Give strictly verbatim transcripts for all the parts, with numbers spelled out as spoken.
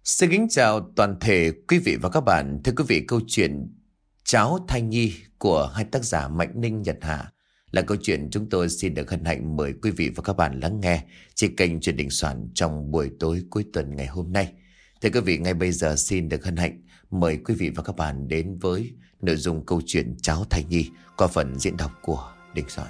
Xin kính chào toàn thể quý vị và các bạn. Thưa quý vị, câu chuyện Cháu Thai Nhi của hai tác giả Mạnh Ninh, Nhật Hà là câu chuyện chúng tôi xin được hân hạnh mời quý vị và các bạn lắng nghe trên kênh Chuyện Đình Soạn trong buổi tối cuối tuần ngày hôm nay. Thưa quý vị, ngay bây giờ xin được hân hạnh mời quý vị và các bạn đến với nội dung câu chuyện Cháu Thai Nhi qua phần diễn đọc của Đình Soạn.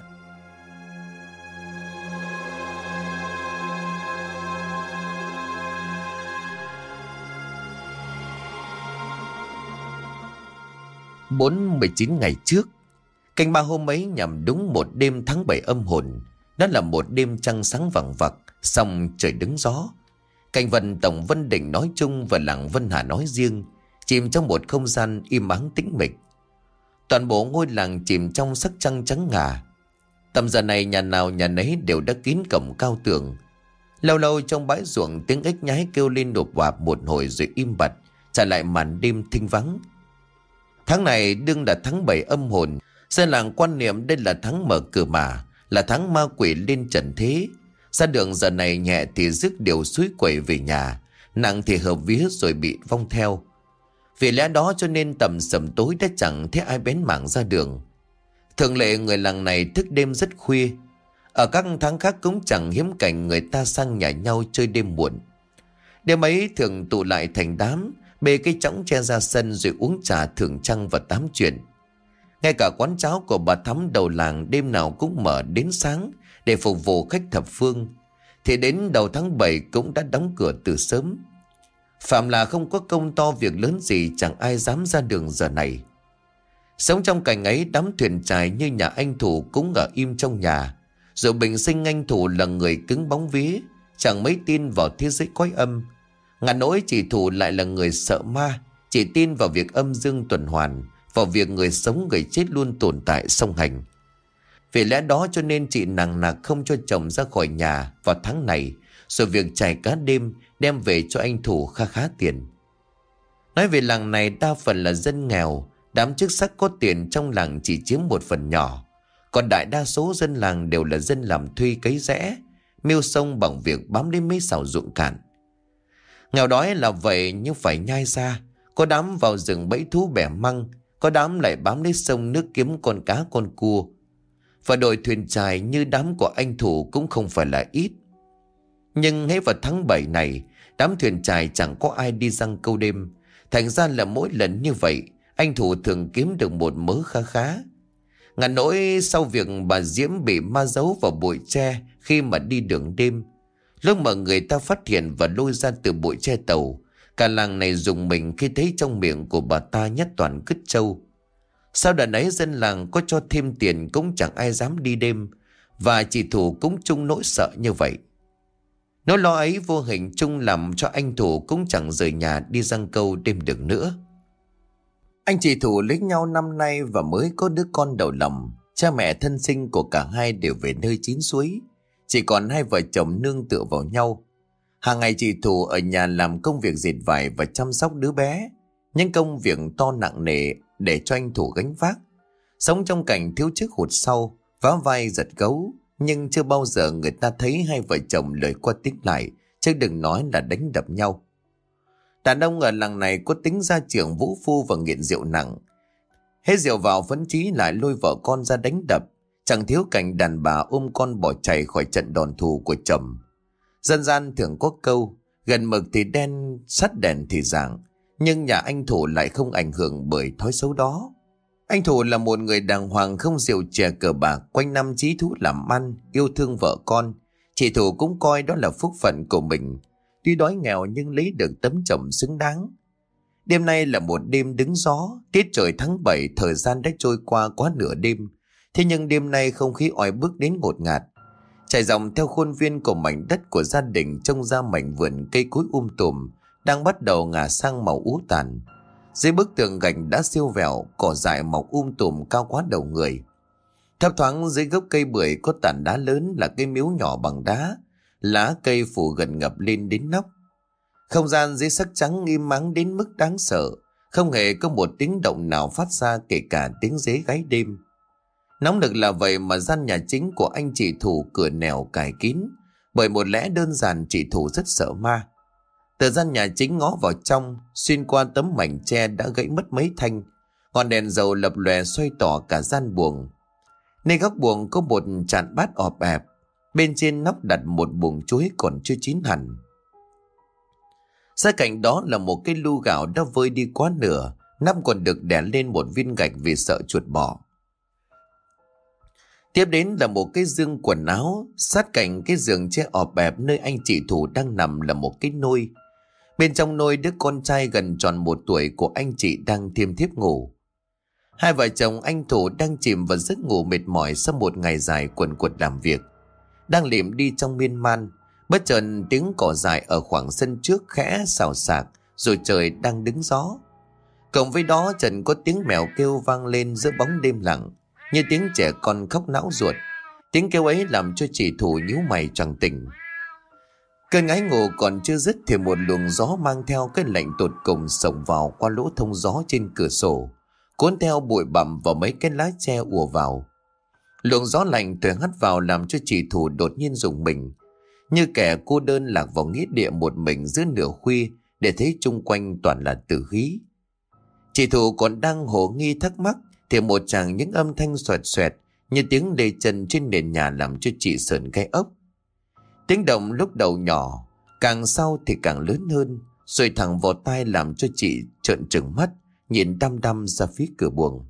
Bốn mươi chín ngày trước, canh ba hôm ấy nhằm đúng một đêm tháng bảy âm hồn. Đó là một đêm trăng sáng vằng vặc, song trời đứng gió. Cảnh vật tổng Vân Đình nói chung và làng Vân Hà nói riêng chìm trong một không gian im ắng tĩnh mịch. Toàn bộ ngôi làng chìm trong sắc trăng trắng ngà. Tầm giờ này nhà nào nhà nấy đều đã kín cổng cao tường. Lâu lâu trong bãi ruộng tiếng ếch nhái kêu lên đột quạp một hồi rồi im bặt, trả lại màn đêm thinh vắng. Tháng này đương là tháng bảy âm hồn. Dân làng quan niệm đây là tháng mở cửa mà, là tháng ma quỷ lên trần thế. Ra đường giờ này nhẹ thì rước điều suối quẩy về nhà, nặng thì hợp vía rồi bị vong theo. Vì lẽ đó cho nên tầm sầm tối đã chẳng thấy ai bén mảng ra đường. Thường lệ người làng này thức đêm rất khuya. Ở các tháng khác cũng chẳng hiếm cảnh người ta sang nhà nhau chơi đêm muộn. Đêm ấy thường tụ lại thành đám, bê cây chõng che ra sân rồi uống trà thưởng trăng và tám chuyện. Ngay cả quán cháo của bà Thắm đầu làng đêm nào cũng mở đến sáng để phục vụ khách thập phương, thì đến đầu tháng bảy cũng đã đóng cửa từ sớm. Phạm là không có công to việc lớn gì, chẳng ai dám ra đường giờ này. Sống trong cảnh ấy, đám thuyền chài như nhà anh Thủ cũng ở im trong nhà. Rồi bình sinh anh Thủ là người cứng bóng vía, chẳng mấy tin vào thế giới cõi âm. Ngàn nỗi chị Thủ lại là người sợ ma, chỉ tin vào việc âm dương tuần hoàn, vào việc người sống người chết luôn tồn tại song hành. Vì lẽ đó cho nên chị nằng nặc không cho chồng ra khỏi nhà vào tháng này, rồi việc chài cá đêm đem về cho anh Thủ kha khá tiền. Nói về làng này đa phần là dân nghèo, đám chức sắc có tiền trong làng chỉ chiếm một phần nhỏ, còn đại đa số dân làng đều là dân làm thuê cấy rẽ, mưu sông bằng việc bám đến mấy sào ruộng cạn. Nghèo đói là vậy nhưng phải nhai ra. Có đám vào rừng bẫy thú bẻ măng, có đám lại bám lấy sông nước kiếm con cá con cua. Và đội thuyền chài như đám của anh Thủ cũng không phải là ít. Nhưng hết vào tháng bảy này, đám thuyền chài chẳng có ai đi giăng câu đêm. Thành ra là mỗi lần như vậy, anh Thủ thường kiếm được một mớ khá khá. Ngàn nỗi sau việc bà Diễm bị ma giấu vào bụi tre khi mà đi đường đêm, lúc mà người ta phát hiện và lôi ra từ bụi tre tàu, cả làng này rùng mình khi thấy trong miệng của bà ta nhét toàn cứt trâu. Sau đợt ấy dân làng có cho thêm tiền cũng chẳng ai dám đi đêm, và chị Thủ cũng chung nỗi sợ như vậy. Nỗi lo ấy vô hình chung làm cho anh Thủ cũng chẳng rời nhà đi giăng câu đêm được nữa. Anh chị Thủ lấy nhau năm nay và mới có đứa con đầu lòng. Cha mẹ thân sinh của cả hai đều về nơi chín suối, chỉ còn hai vợ chồng nương tựa vào nhau. Hàng ngày chị Thủ ở nhà làm công việc dệt vải và chăm sóc đứa bé, những công việc to nặng nề để cho anh Thủ gánh vác. Sống trong cảnh thiếu trước hụt sau, vá vai giật gấu, nhưng chưa bao giờ người ta thấy hai vợ chồng lời qua tiếng lại, chứ đừng nói là đánh đập nhau. Đàn ông ở làng này có tính gia trưởng vũ phu và nghiện rượu nặng. Hết rượu vào phấn chí lại lôi vợ con ra đánh đập. Chẳng thiếu cảnh đàn bà ôm con bỏ chạy khỏi trận đòn thù của chồng. Dân gian thường có câu, gần mực thì đen, sắt đèn thì rạng. Nhưng nhà anh Thủ lại không ảnh hưởng bởi thói xấu đó. Anh Thủ là một người đàng hoàng, không rượu chè cờ bạc, quanh năm chí thú làm ăn, yêu thương vợ con. Chị Thủ cũng coi đó là phúc phận của mình. Tuy đói nghèo nhưng lấy được tấm chồng xứng đáng. Đêm nay là một đêm đứng gió, tiết trời tháng bảy, thời gian đã trôi qua quá nửa đêm. Thế nhưng đêm nay không khí oi bức đến ngột ngạt. Trải dòng theo khuôn viên của mảnh đất của gia đình, trông ra mảnh vườn cây cối um tùm đang bắt đầu ngả sang màu ú tàn. Dưới bức tường gạch đã siêu vẹo, cỏ dại mọc um tùm cao quá đầu người. Thấp thoáng dưới gốc cây bưởi có tảng đá lớn là cây miếu nhỏ bằng đá, lá cây phủ gần ngập lên đến nóc. Không gian dưới sắc trắng im ắng đến mức đáng sợ, không hề có một tiếng động nào phát ra, kể cả tiếng dế gáy đêm. Nóng nực là vậy mà gian nhà chính của anh chị Thủ cửa nẻo cài kín, bởi một lẽ đơn giản chị Thủ rất sợ ma. Từ gian nhà chính ngó vào trong, xuyên qua tấm mảnh tre đã gãy mất mấy thanh, ngọn đèn dầu lập lòe xoay tỏ cả gian buồng. Nơi góc buồng có một chạn bát ọp ẹp, bên trên nóc đặt một buồng chuối còn chưa chín hẳn. Xa cạnh đó là một cái lu gạo đã vơi đi quá nửa, nắp còn được đè lên một viên gạch vì sợ chuột bọ. Tiếp đến là một cái giường quần áo, sát cạnh cái giường tre ọp ẹp nơi anh chị Thủ đang nằm là một cái nôi. Bên trong nôi đứa con trai gần tròn một tuổi của anh chị đang thiêm thiếp ngủ. Hai vợ chồng anh Thủ đang chìm vào giấc ngủ mệt mỏi sau một ngày dài quần quật làm việc. Đang liệm đi trong miên man, bất chợt tiếng cỏ dại ở khoảng sân trước khẽ xào xạc, rồi trời đang đứng gió. Cộng với đó trần có tiếng mèo kêu vang lên giữa bóng đêm lặng, như tiếng trẻ con khóc não ruột. Tiếng kêu ấy làm cho chị Thủ nhíu mày choàng tỉnh. Cơn ngáy ngủ còn chưa dứt thì một luồng gió mang theo cái lạnh tột cùng xông vào qua lỗ thông gió trên cửa sổ, cuốn theo bụi bặm và mấy cái lá tre ùa vào. Luồng gió lạnh thổi hắt vào làm cho chị Thủ đột nhiên rùng mình, như kẻ cô đơn lạc vào nghĩa địa một mình giữa nửa khuya, để thấy chung quanh toàn là tử khí. Chị Thủ còn đang hồ nghi thắc mắc thì một tràng những âm thanh xoẹt xoẹt như tiếng lê chân trên nền nhà làm cho chị sởn gai ốc. Tiếng động lúc đầu nhỏ, càng sau thì càng lớn hơn, rồi thẳng vào tai làm cho chị trợn trừng mắt, nhìn đăm đăm ra phía cửa buồng.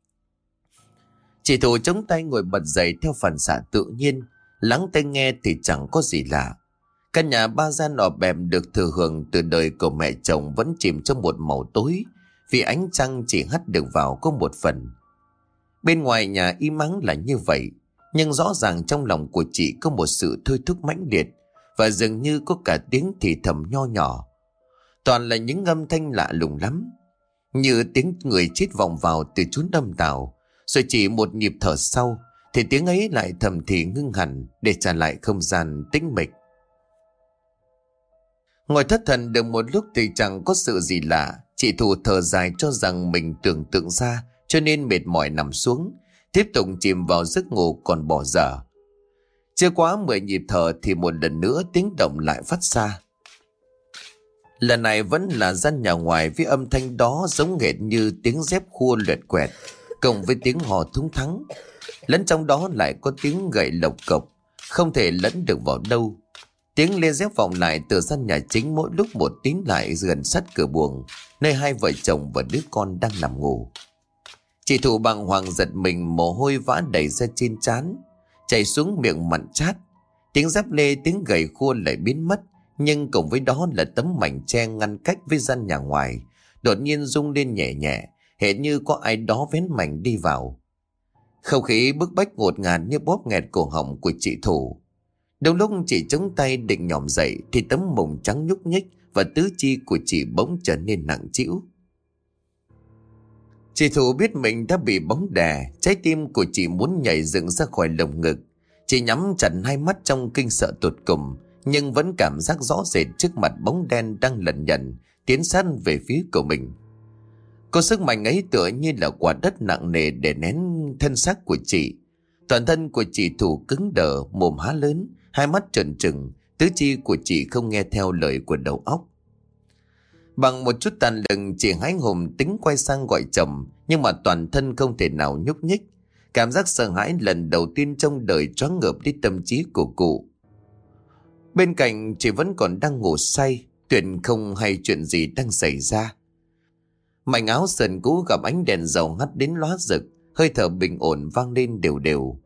Chị Thủ chống tay ngồi bật dậy theo phản xạ tự nhiên, lắng tai nghe thì chẳng có gì lạ. Căn nhà ba gian ọp ẹp được thừa hưởng từ đời của mẹ chồng vẫn chìm trong một màu tối, vì ánh trăng chỉ hắt được vào có một phần. Bên ngoài nhà im ắng là như vậy, nhưng rõ ràng trong lòng của chị có một sự thôi thúc mãnh liệt, và dường như có cả tiếng thì thầm nho nhỏ. Toàn là những âm thanh lạ lùng lắm, như tiếng người chết vọng vào từ chốn âm tào. Rồi chỉ một nhịp thở sau thì tiếng ấy lại thầm thì ngưng hẳn, để trả lại không gian tĩnh mịch. Ngồi thất thần được một lúc thì chẳng có sự gì lạ. Chị Thủ thở dài cho rằng mình tưởng tượng ra, cho nên mệt mỏi nằm xuống, tiếp tục chìm vào giấc ngủ còn bỏ dở. Chưa quá mười nhịp thở thì một lần nữa tiếng động lại phát ra. Lần này vẫn là gian nhà ngoài, với âm thanh đó giống hệt như tiếng dép khua lẹt quẹt, cộng với tiếng hò thúng thắng. Lẫn trong đó lại có tiếng gậy lộc cộc, không thể lẫn được vào đâu. Tiếng lê dép vọng lại từ gian nhà chính mỗi lúc một tín lại gần sát cửa buồng, nơi hai vợ chồng và đứa con đang nằm ngủ. Chị Thủ bàng hoàng giật mình, mồ hôi vã đầy ra trên trán, chảy xuống miệng mặn chát. Tiếng dép lê, tiếng gậy khua lại biến mất, nhưng cùng với đó là tấm mảnh tre ngăn cách với gian nhà ngoài đột nhiên rung lên nhẹ nhẹ, hệt như có ai đó vén mảnh đi vào. Không khí bức bách ngột ngạt như bóp nghẹt cổ họng của chị Thủ. Đúng lúc chị chống tay định nhòm dậy thì tấm mùng trắng nhúc nhích và tứ chi của chị bỗng trở nên nặng trĩu. Chị Thủ biết mình đã bị bóng đè, trái tim của chị muốn nhảy dựng ra khỏi lồng ngực. Chị nhắm chặt hai mắt trong kinh sợ tột cùng, nhưng vẫn cảm giác rõ rệt trước mặt bóng đen đang lẩn nhẩn tiến sát về phía của mình. Có sức mạnh ấy tựa như là quả đất nặng nề để nén thân xác của chị. Toàn thân của chị Thủ cứng đờ, mồm há lớn, hai mắt trợn trừng, tứ chi của chị không nghe theo lời của đầu óc. Bằng một chút tàn lực, chị hái hùng tính quay sang gọi chồng, nhưng mà toàn thân không thể nào nhúc nhích. Cảm giác sợ hãi lần đầu tiên trong đời choáng ngợp đi tâm trí của cụ. Bên cạnh chị vẫn còn đang ngủ say, tuyệt không hay chuyện gì đang xảy ra. Mảnh áo sườn cũ gặp ánh đèn dầu hắt đến lóa rực, hơi thở bình ổn vang lên đều đều.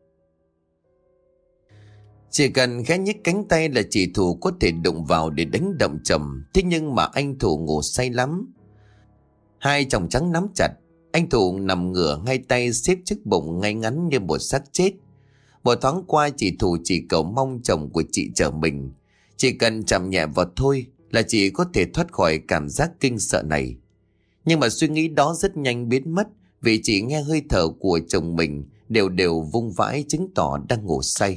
Chỉ cần khẽ nhích cánh tay là chị Thủ có thể đụng vào để đánh động chồng. Thế nhưng mà anh Thủ ngủ say lắm. Hai chồng trắng nắm chặt, anh Thủ nằm ngửa, hai tay xếp trước bụng ngay ngắn như một xác chết. Một thoáng qua chị Thủ chỉ cầu mong chồng của chị chờ mình. Chỉ cần chạm nhẹ vào thôi là chị có thể thoát khỏi cảm giác kinh sợ này. Nhưng mà suy nghĩ đó rất nhanh biến mất, vì chị nghe hơi thở của chồng mình đều đều vung vãi, chứng tỏ đang ngủ say.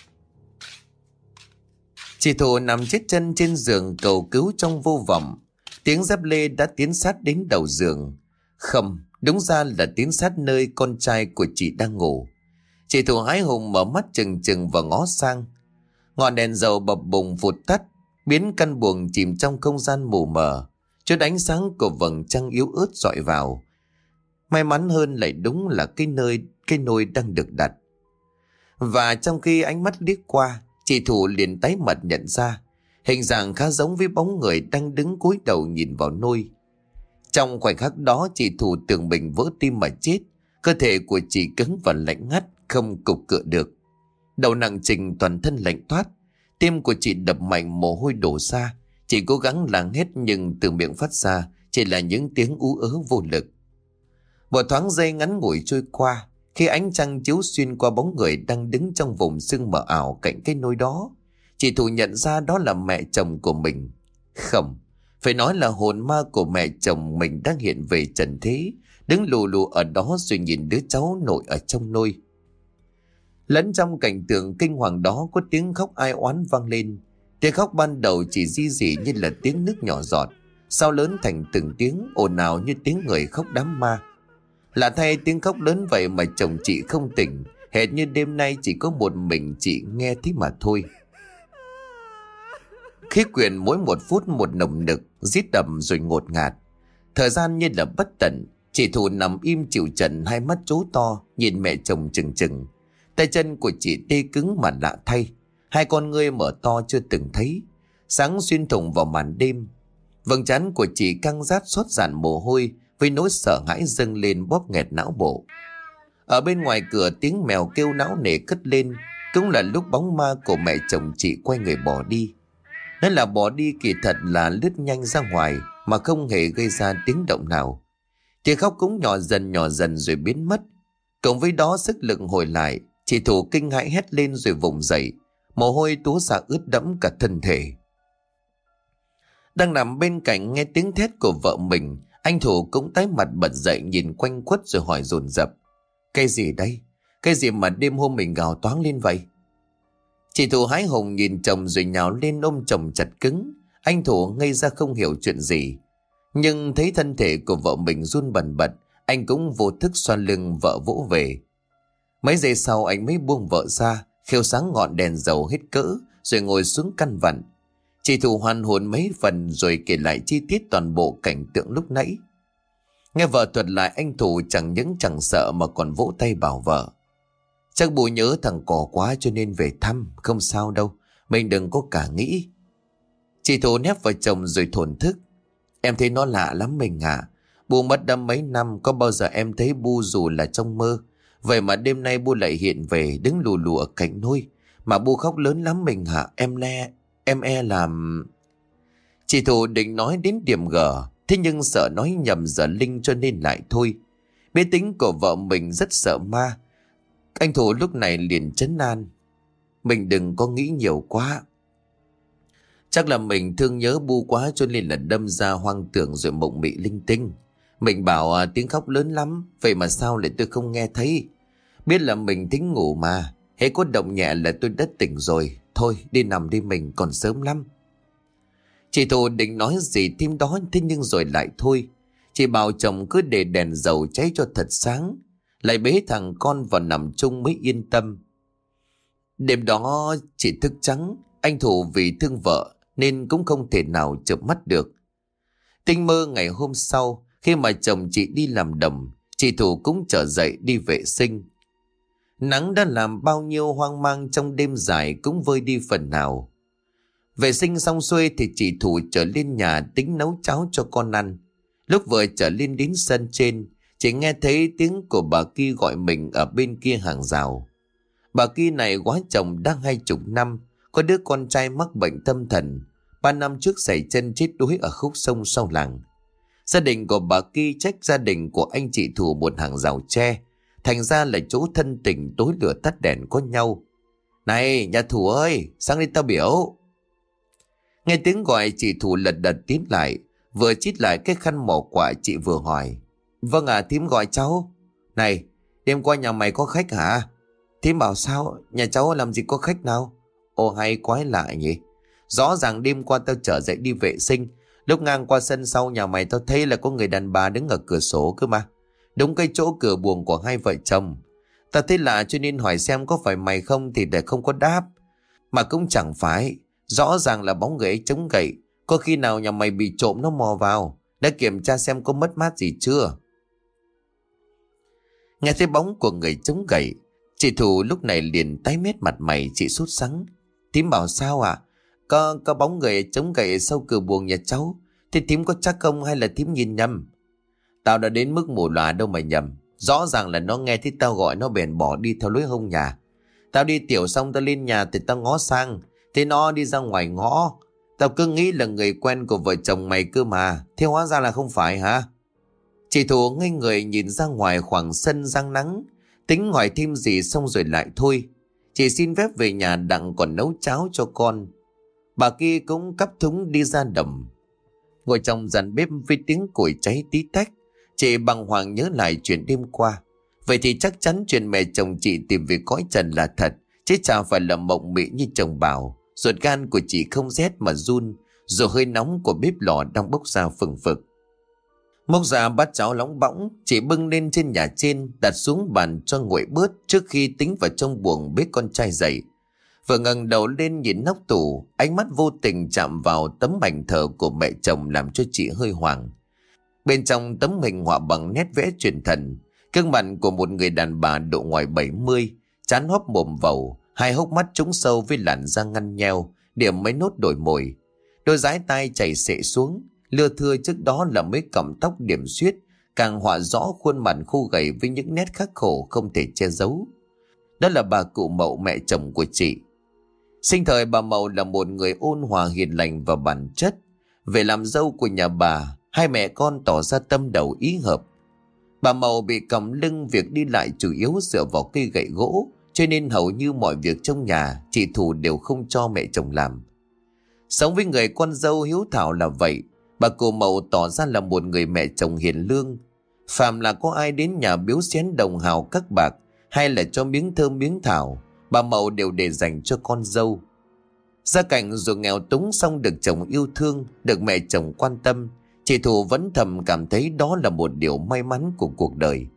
Chị Thủ nằm chết chân trên giường cầu cứu trong vô vọng. Tiếng dép lê đã tiến sát đến đầu giường. Không, đúng ra là tiến sát nơi con trai của chị đang ngủ. Chị Thủ hái hùng mở mắt trừng trừng và ngó sang. Ngọn đèn dầu bập bùng vụt tắt. biến căn buồng chìm trong không gian mù mờ. Chút ánh sáng của vầng trăng yếu ớt dọi vào. May mắn hơn lại đúng là cái nơi cái nôi đang được đặt. Và trong khi ánh mắt liếc qua, chị Thủ liền tái mặt nhận ra hình dạng khá giống với bóng người đang đứng cúi đầu nhìn vào nôi. Trong khoảnh khắc đó, chị Thủ tưởng mình vỡ tim mà chết. Cơ thể của chị cứng và lạnh ngắt, không cục cựa được. Đầu nặng trịch, toàn thân lạnh toát. Tim của chị đập mạnh, mồ hôi đổ ra. Chị cố gắng lắng hết nhưng từ miệng phát ra chỉ là những tiếng ú ớ vô lực. Một thoáng giây ngắn ngủi trôi qua, khi ánh trăng chiếu xuyên qua bóng người đang đứng trong vùng sương mờ ảo cạnh cái nôi đó, chị Thủ nhận ra đó là mẹ chồng của mình. Không, phải nói là hồn ma của mẹ chồng mình đang hiện về trần thế, đứng lù lù ở đó rồi nhìn đứa cháu nội ở trong nôi. Lẫn trong cảnh tượng kinh hoàng đó có tiếng khóc ai oán vang lên. Tiếng khóc ban đầu chỉ ri rỉ như là tiếng nước nhỏ giọt, sau lớn thành từng tiếng ồn ào như tiếng người khóc đám ma. Lạ thay, tiếng khóc lớn vậy mà chồng chị không tỉnh, hệt như đêm nay chỉ có một mình chị nghe thế mà thôi. Khí quyển mỗi một phút một nồng nực, rít đậm rồi ngột ngạt. Thời gian như là bất tận. Chị Thủ nằm im chịu trận, hai mắt trố to nhìn mẹ chồng chừng chừng. Tay chân của chị tê cứng mà lạ thay, hai con ngươi mở to chưa từng thấy, sáng xuyên thủng vào màn đêm. Vầng trán của chị căng rát xót dàn mồ hôi, với nỗi sợ hãi dâng lên bóp nghẹt não bộ. Ở bên ngoài cửa, tiếng mèo kêu não nề cất lên, cũng là lúc bóng ma của mẹ chồng chị quay người bỏ đi. Nói là bỏ đi, kỳ thật là lướt nhanh ra ngoài mà không hề gây ra tiếng động nào. Tiếng khóc cũng nhỏ dần nhỏ dần rồi biến mất. Cộng với đó sức lực hồi lại, chị Thủ kinh hãi hét lên rồi vùng dậy, mồ hôi túa ra ướt đẫm cả thân thể. Đang nằm bên cạnh nghe tiếng thét của vợ mình, anh Thủ cũng tái mặt bật dậy nhìn quanh quất rồi hỏi dồn dập: Cái gì đây? Cái gì mà đêm hôm mình gào toáng lên vậy? Chị Thủ hái hùng nhìn chồng rồi nhào lên ôm chồng chặt cứng. Anh Thủ ngây ra không hiểu chuyện gì. Nhưng thấy thân thể của vợ mình run bần bật, anh cũng vô thức xoa lưng vợ vỗ về. Mấy giây sau anh mới buông vợ ra, khêu sáng ngọn đèn dầu hết cỡ rồi ngồi xuống căn vặn. Chị Thủ hoàn hồn mấy phần rồi kể lại chi tiết toàn bộ cảnh tượng lúc nãy. Nghe vợ thuật lại, anh Thủ chẳng những chẳng sợ mà còn vỗ tay bảo vợ: Chắc bố nhớ thằng cò quá cho nên về thăm, không sao đâu, mình đừng có cả nghĩ. Chị Thủ nép vào chồng rồi thổn thức: Em thấy nó lạ lắm mình à. Bu mất đâm mấy năm, có bao giờ em thấy Bu dù là trong mơ. Vậy mà đêm nay Bu lại hiện về, đứng lù lù ở cạnh nôi. Mà Bu khóc lớn lắm mình hả? Em le, em e làm... Chị Thủ định nói đến điểm gở, thế nhưng sợ nói nhầm giờ linh cho nên lại thôi. Biết tính của vợ mình rất sợ ma, anh Thủ lúc này liền trấn an: Mình đừng có nghĩ nhiều quá. Chắc là mình thương nhớ Bu quá cho nên là đâm ra hoang tưởng rồi mộng mị linh tinh. Mình bảo à, tiếng khóc lớn lắm, vậy mà sao lại tôi không nghe thấy. Biết là mình thính ngủ mà, hễ có động nhẹ là tôi đã tỉnh rồi. Thôi đi nằm đi, mình còn sớm lắm. Chị Thủ định nói gì thêm đó, thế nhưng rồi lại thôi. Chị bảo chồng cứ để đèn dầu cháy cho thật sáng, lại bế thằng con vào nằm chung mới yên tâm. Đêm đó chị thức trắng. Anh Thủ vì thương vợ nên cũng không thể nào chợp mắt được. Tinh mơ ngày hôm sau, khi mà chồng chị đi làm đồng, chị Thủ cũng trở dậy đi vệ sinh. Nắng đã làm bao nhiêu hoang mang trong đêm dài cũng vơi đi phần nào. Vệ sinh xong xuôi thì chị Thủ trở lên nhà tính nấu cháo cho con ăn. Lúc vừa trở lên đến sân trên, chị nghe thấy tiếng của bà Ki gọi mình ở bên kia hàng rào. Bà Ki này quá chồng đã hai chục năm, có đứa con trai mắc bệnh tâm thần, ba năm trước xảy chân chết đuối ở khúc sông sau làng. Gia đình của bà Ki trách gia đình của anh chị Thủ một hàng rào tre, thành ra là chỗ thân tình tối lửa tắt đèn có nhau. Này nhà Thủ ơi, sang đây tao biểu. Nghe tiếng gọi, chị Thủ lật đật tiến lại, vừa chít lại cái khăn mỏ quả, chị vừa hỏi: Vâng ạ, à, thím gọi cháu. Này, đêm qua nhà mày có khách hả? Thím bảo sao, nhà cháu làm gì có khách nào? Ồ hay quái lạ nhỉ. Rõ ràng đêm qua tao trở dậy đi vệ sinh, lúc ngang qua sân sau nhà mày tao thấy là có người đàn bà đứng ở cửa sổ cơ mà. Đúng cái chỗ cửa buồng của hai vợ chồng. Tao thấy lạ cho nên hỏi xem có phải mày không thì để không có đáp. Mà cũng chẳng phải, Rõ ràng là bóng người ấy chống gậy. Có khi nào nhà mày bị trộm nó mò vào? Đã kiểm tra xem có mất mát gì chưa? Nghe thấy bóng của người chống gậy, chị Thủ lúc này liền tái mét mặt mày. Chị sốt sắng. Thím bảo sao ạ? À? Có, có bóng người chống gậy sau cửa buồng nhà cháu. Thế thím có chắc không hay là thím nhìn nhầm? Tao đã đến mức mù lòa đâu mà nhầm. Rõ ràng là nó nghe thấy tao gọi nó bèn bỏ đi theo lối hông nhà. Tao đi tiểu xong tao lên nhà thì tao ngó sang. Thế nó đi ra ngoài ngõ. Tao cứ nghĩ là người quen của vợ chồng mày cơ mà. Thế hóa ra là không phải hả? Chị Thủ ngây người nhìn ra ngoài khoảng sân răng nắng. Tính hỏi thêm gì xong rồi lại thôi. Chị xin phép về nhà đặng còn nấu cháo cho con. Bà kia cũng cắp thúng đi ra đầm. Ngồi trong dàn bếp với tiếng củi cháy tí tách, chị bàng hoàng nhớ lại chuyện đêm qua. Vậy thì chắc chắn chuyện mẹ chồng chị tìm về cõi trần là thật, chứ chả phải là mộng mị như chồng bảo. Ruột gan của chị không rét mà run, rồi hơi nóng của bếp lò đang bốc ra phừng phực. Móc ra bát cháo nóng bỏng, chị bưng lên trên nhà trên, đặt xuống bàn cho nguội bớt trước khi tính vào trong buồng bế con trai dậy. Vừa ngẩng đầu lên nhìn nóc tủ, ánh mắt vô tình chạm vào tấm ảnh thờ của mẹ chồng làm cho chị hơi hoảng. Bên trong tấm hình họa bằng nét vẽ truyền thần, gương mặt của một người đàn bà độ ngoài bảy mươi, trán hóp mồm vầu, hai hốc mắt trũng sâu với làn da ngăn nheo, điểm mấy nốt đổi mồi. Đôi dái tai chảy xệ xuống, lưa thưa trước đó là mấy cọng tóc điểm xuyết, càng họa rõ khuôn mặt khô gầy với những nét khắc khổ không thể che giấu. Đó là bà cụ Mậu, mẹ chồng của chị. Sinh thời bà Mậu là một người ôn hòa hiền lành và bản chất. Về làm dâu của nhà bà, hai mẹ con tỏ ra tâm đầu ý hợp. Bà Mậu bị còng lưng, việc đi lại chủ yếu dựa vào cây gậy gỗ, cho nên hầu như mọi việc trong nhà chị Thủ đều không cho mẹ chồng làm. Sống với người con dâu hiếu thảo là vậy, bà cụ Mậu tỏ ra là một người mẹ chồng hiền lương. Phàm là có ai đến nhà biếu xén đồng hào các bạc hay là cho miếng thơm miếng thảo, bà Mậu đều để dành cho con dâu. Gia cảnh dù nghèo túng xong được chồng yêu thương, được mẹ chồng quan tâm, chị Thủ vẫn thầm cảm thấy đó là một điều may mắn của cuộc đời.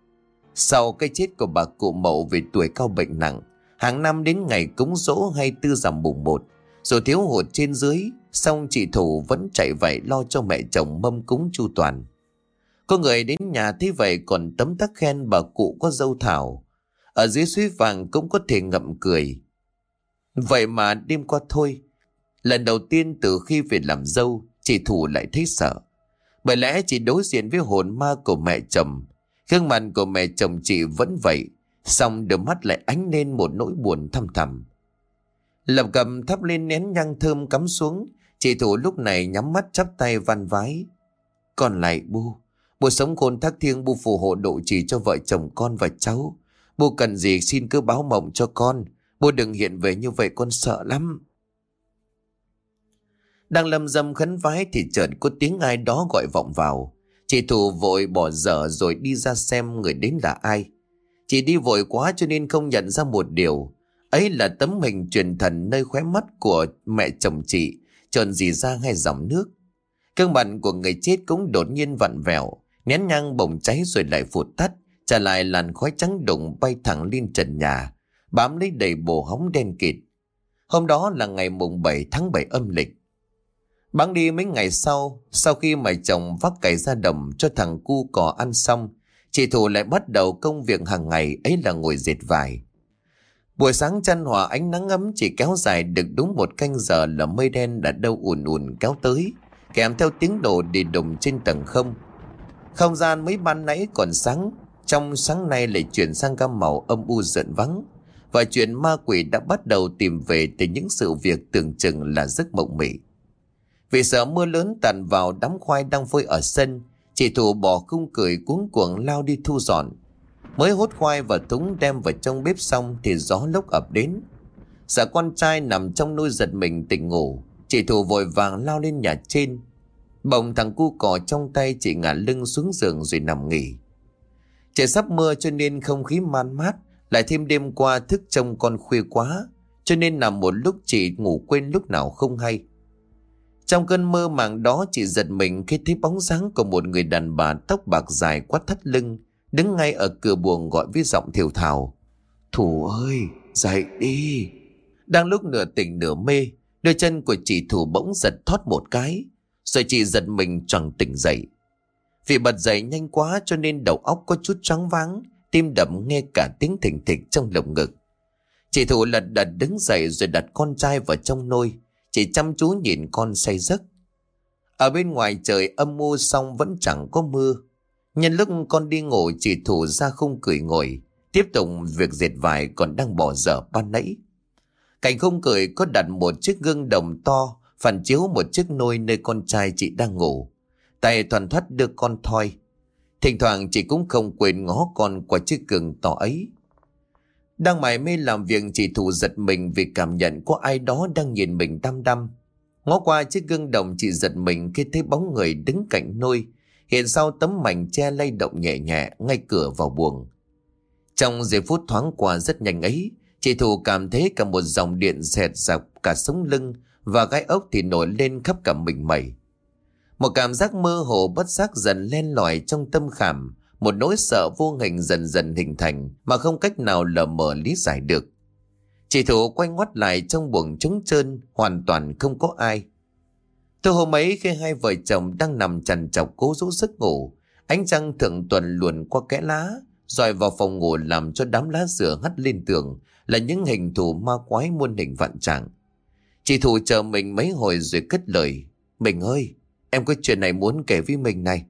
Sau cái chết của bà cụ Mậu vì tuổi cao bệnh nặng, hàng năm đến ngày cúng giỗ hay tư rằm mùng một, rồi thiếu hụt trên dưới, xong chị Thủ vẫn chạy vậy lo cho mẹ chồng mâm cúng chu toàn. Có người đến nhà thế vậy còn tấm tắc khen bà cụ có dâu thảo. Ở dưới suối vàng cũng có thể ngậm cười. Vậy mà đêm qua thôi, lần đầu tiên từ khi về làm dâu, chị Thủ lại thấy sợ. Bởi lẽ chị đối diện với hồn ma của mẹ chồng. Gương mặt của mẹ chồng chị vẫn vậy, song đôi mắt lại ánh lên một nỗi buồn thăm thẳm. Lập cầm thắp lên nén nhang thơm cắm xuống, chị Thủ lúc này nhắm mắt chắp tay van vái. Con lại bu, bu sống khôn thác thiêng, bu phù hộ độ trì cho vợ chồng con và cháu. Bu cần gì xin cứ báo mộng cho con. Bu đừng hiện về như vậy, con sợ lắm. Đang lâm dâm khấn vái thì chợt có tiếng ai đó gọi vọng vào. Chị Thủ vội bỏ dở rồi đi ra xem người đến là ai. Chị đi vội quá cho nên không nhận ra một điều. Ấy là tấm hình truyền thần nơi khóe mắt của mẹ chồng chị tròn dì ra hai dòng nước. Gương mặt của người chết cũng đột nhiên vặn vẹo, nén nhang bỗng cháy rồi lại phụt tắt, trả lại làn khói trắng đụng bay thẳng lên trần nhà, bám lấy đầy bồ hóng đen kịt. Hôm đó là ngày mùng bảy tháng bảy âm lịch. Bẵng đi mấy ngày sau, sau khi mẹ chồng vác cày ra đồng cho thằng cu cò ăn xong, chị Thủ lại bắt đầu công việc hàng ngày, ấy là ngồi dệt vải. Buổi sáng chan hòa ánh nắng ấm chỉ kéo dài được đúng một canh giờ là mây đen đã đâu ùn ùn kéo tới, kèm theo tiếng đổ đi đùng trên tầng không. Không gian mấy ban nãy còn sáng, trong sáng nay lại chuyển sang gam màu âm u giận vắng, và chuyện ma quỷ đã bắt đầu tìm về từ những sự việc tưởng chừng là giấc mộng mị. Vì sợ mưa lớn tàn vào đám khoai đang phơi ở sân, chị Thủ bỏ khung cười cuống cuồng lao đi thu dọn. Mới hốt khoai và thúng đem vào trong bếp xong thì gió lốc ập đến. Dạ con trai nằm trong nôi giật mình tỉnh ngủ, chị Thủ vội vàng lao lên nhà trên. Bỗng thằng cu cò trong tay chị ngả lưng xuống giường rồi nằm nghỉ. Trời sắp mưa cho nên không khí man mát, lại thêm đêm qua thức trông con khuya quá, cho nên nằm một lúc chị ngủ quên lúc nào không hay. Trong cơn mơ màng đó, chị giật mình khi thấy bóng dáng của một người đàn bà tóc bạc dài quắt thắt lưng, đứng ngay ở cửa buồng gọi với giọng thều thào. Thủ ơi, dậy đi. Đang lúc nửa tỉnh nửa mê, Đôi chân của chị Thủ bỗng giật thót một cái, rồi chị giật mình choàng tỉnh dậy. Vì bật dậy nhanh quá cho nên đầu óc có chút choáng váng, tim đập nghe cả tiếng thình thịch trong lồng ngực. Chị Thủ lật đật đứng dậy rồi đặt con trai vào trong nôi. Chị chăm chú nhìn con say giấc. Ở bên ngoài trời âm u xong vẫn chẳng có mưa. Nhân lúc con đi ngủ, chị Thủ ra khung cười ngồi, tiếp tục việc dệt vải còn đang bỏ dở ban nãy. Cạnh khung cười có đặt một chiếc gương đồng to, phản chiếu một chiếc nôi nơi con trai chị đang ngủ. Tay thoăn thoắt đưa con thoi. Thỉnh thoảng chị cũng không quên ngó con qua chiếc gương to ấy. Đang mải mê làm việc, chị Thủ giật mình vì cảm nhận có ai đó đang nhìn mình đăm đăm. Ngó qua chiếc gương đồng, chị giật mình khi thấy bóng người đứng cạnh nôi, hiện sau tấm mảnh che lay động nhẹ nhẹ ngay cửa vào buồng. Trong giây phút thoáng qua rất nhanh ấy, chị Thủ cảm thấy cả một dòng điện xẹt dọc cả sống lưng, và gai ốc thì nổi lên khắp cả mình mẩy. Một cảm giác mơ hồ bất giác dần len lỏi trong tâm khảm, một nỗi sợ vô hình dần dần hình thành mà không cách nào lờ mờ lý giải được. Chị Thủ quay ngoắt lại trong buồng trống trơn, hoàn toàn không có ai. Từ hôm ấy khi hai vợ chồng đang nằm trằn trọc cố rũ giấc ngủ, ánh trăng thượng tuần luồn qua kẽ lá, dọi vào phòng ngủ làm cho đám lá dừa hắt lên tường là những hình thù ma quái muôn hình vạn trạng. Chị Thủ chờ mình mấy hồi rồi cất lời: "Mình ơi, em có chuyện này muốn kể với mình này."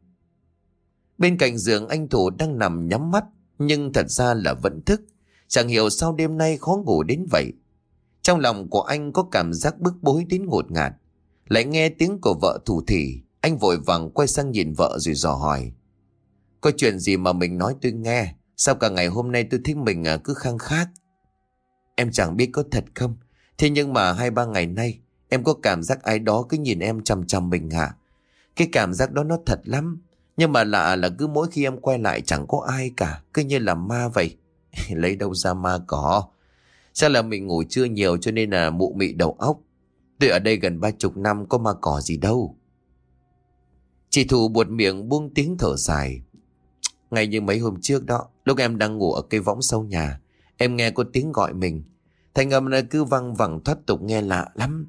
Bên cạnh giường anh Thủ đang nằm nhắm mắt, nhưng thật ra là vẫn thức. Chẳng hiểu sao đêm nay khó ngủ đến vậy. Trong lòng của anh có cảm giác bức bối đến ngột ngạt. Lại nghe tiếng của vợ thủ thỉ, anh vội vàng quay sang nhìn vợ rồi dò hỏi: "Có chuyện gì mà mình nói tôi nghe? Sao cả ngày hôm nay tôi thấy mình cứ khăng khát?" "Em chẳng biết có thật không, thế nhưng mà hai ba ngày nay em có cảm giác ai đó cứ nhìn em chằm chằm mình hả? Cái cảm giác đó nó thật lắm. Nhưng mà lạ là cứ mỗi khi em quay lại chẳng có ai cả, cứ như là ma vậy." "Lấy đâu ra ma cỏ? Chắc là mình ngủ chưa nhiều cho nên là mụ mị đầu óc. Tôi ở đây gần ba chục năm, có ma cỏ gì đâu." Chị Thủ buột miệng buông tiếng thở dài: "Ngay như mấy hôm trước đó, lúc em đang ngủ ở cây võng sau nhà, em nghe có tiếng gọi mình. Thanh âm này cứ văng vẳng thoát tục nghe lạ lắm.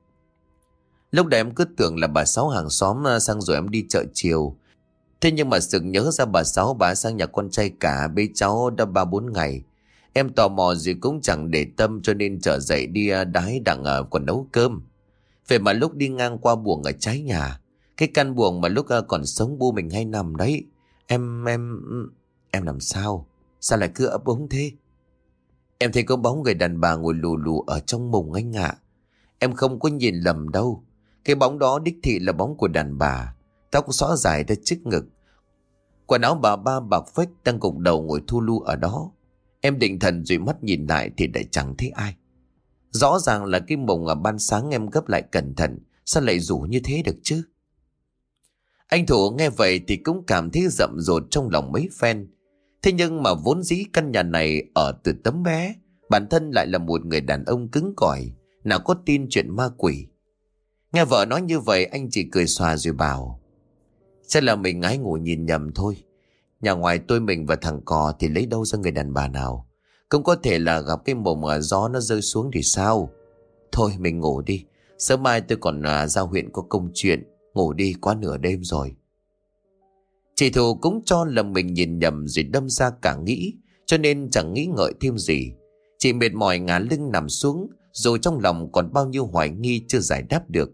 Lúc đấy em cứ tưởng là bà Sáu hàng xóm sang rồi em đi chợ chiều. Thế nhưng mà sực nhớ ra bà Sáu bà sang nhà con trai cả bế cháu đã ba bốn ngày. Em tò mò gì cũng chẳng để tâm cho nên trở dậy đi đái đặng còn nấu cơm. Vậy mà lúc đi ngang qua buồng ở trái nhà, cái căn buồng mà lúc còn sống bu mình hay nằm đấy, Em, em, em làm sao? Sao lại cứ ấp úng thế? Em thấy có bóng người đàn bà ngồi lù lù ở trong mùng anh ạ. Em không có nhìn lầm đâu. Cái bóng đó đích thị là bóng của đàn bà. Tóc xõa dài ra trước ngực. Quần áo bà ba bạc phách đang gục đầu ngồi thu lu ở đó. Em định thần rồi mắt nhìn lại thì lại chẳng thấy ai. Rõ ràng là cái mùng ở ban sáng em gấp lại cẩn thận. Sao lại rủ như thế được chứ?" Anh Thủ nghe vậy thì cũng cảm thấy rậm rột trong lòng mấy phen. Thế nhưng mà vốn dĩ căn nhà này ở từ tấm bé, bản thân lại là một người đàn ông cứng cỏi, nào có tin chuyện ma quỷ. Nghe vợ nói như vậy, anh chỉ cười xòa rồi bảo: "Chắc là mình ngái ngủ nhìn nhầm thôi. Nhà ngoài tôi mình và thằng cò thì lấy đâu ra người đàn bà nào. Cũng có thể là gặp cái mồm à, gió nó rơi xuống thì sao. Thôi mình ngủ đi. Sớm mai tôi còn à, ra huyện có công chuyện. Ngủ đi, quá nửa đêm rồi." Chị Thủ cũng cho là mình nhìn nhầm rồi đâm ra cả nghĩ, cho nên chẳng nghĩ ngợi thêm gì. Chị mệt mỏi ngả lưng nằm xuống, dù trong lòng còn bao nhiêu hoài nghi chưa giải đáp được.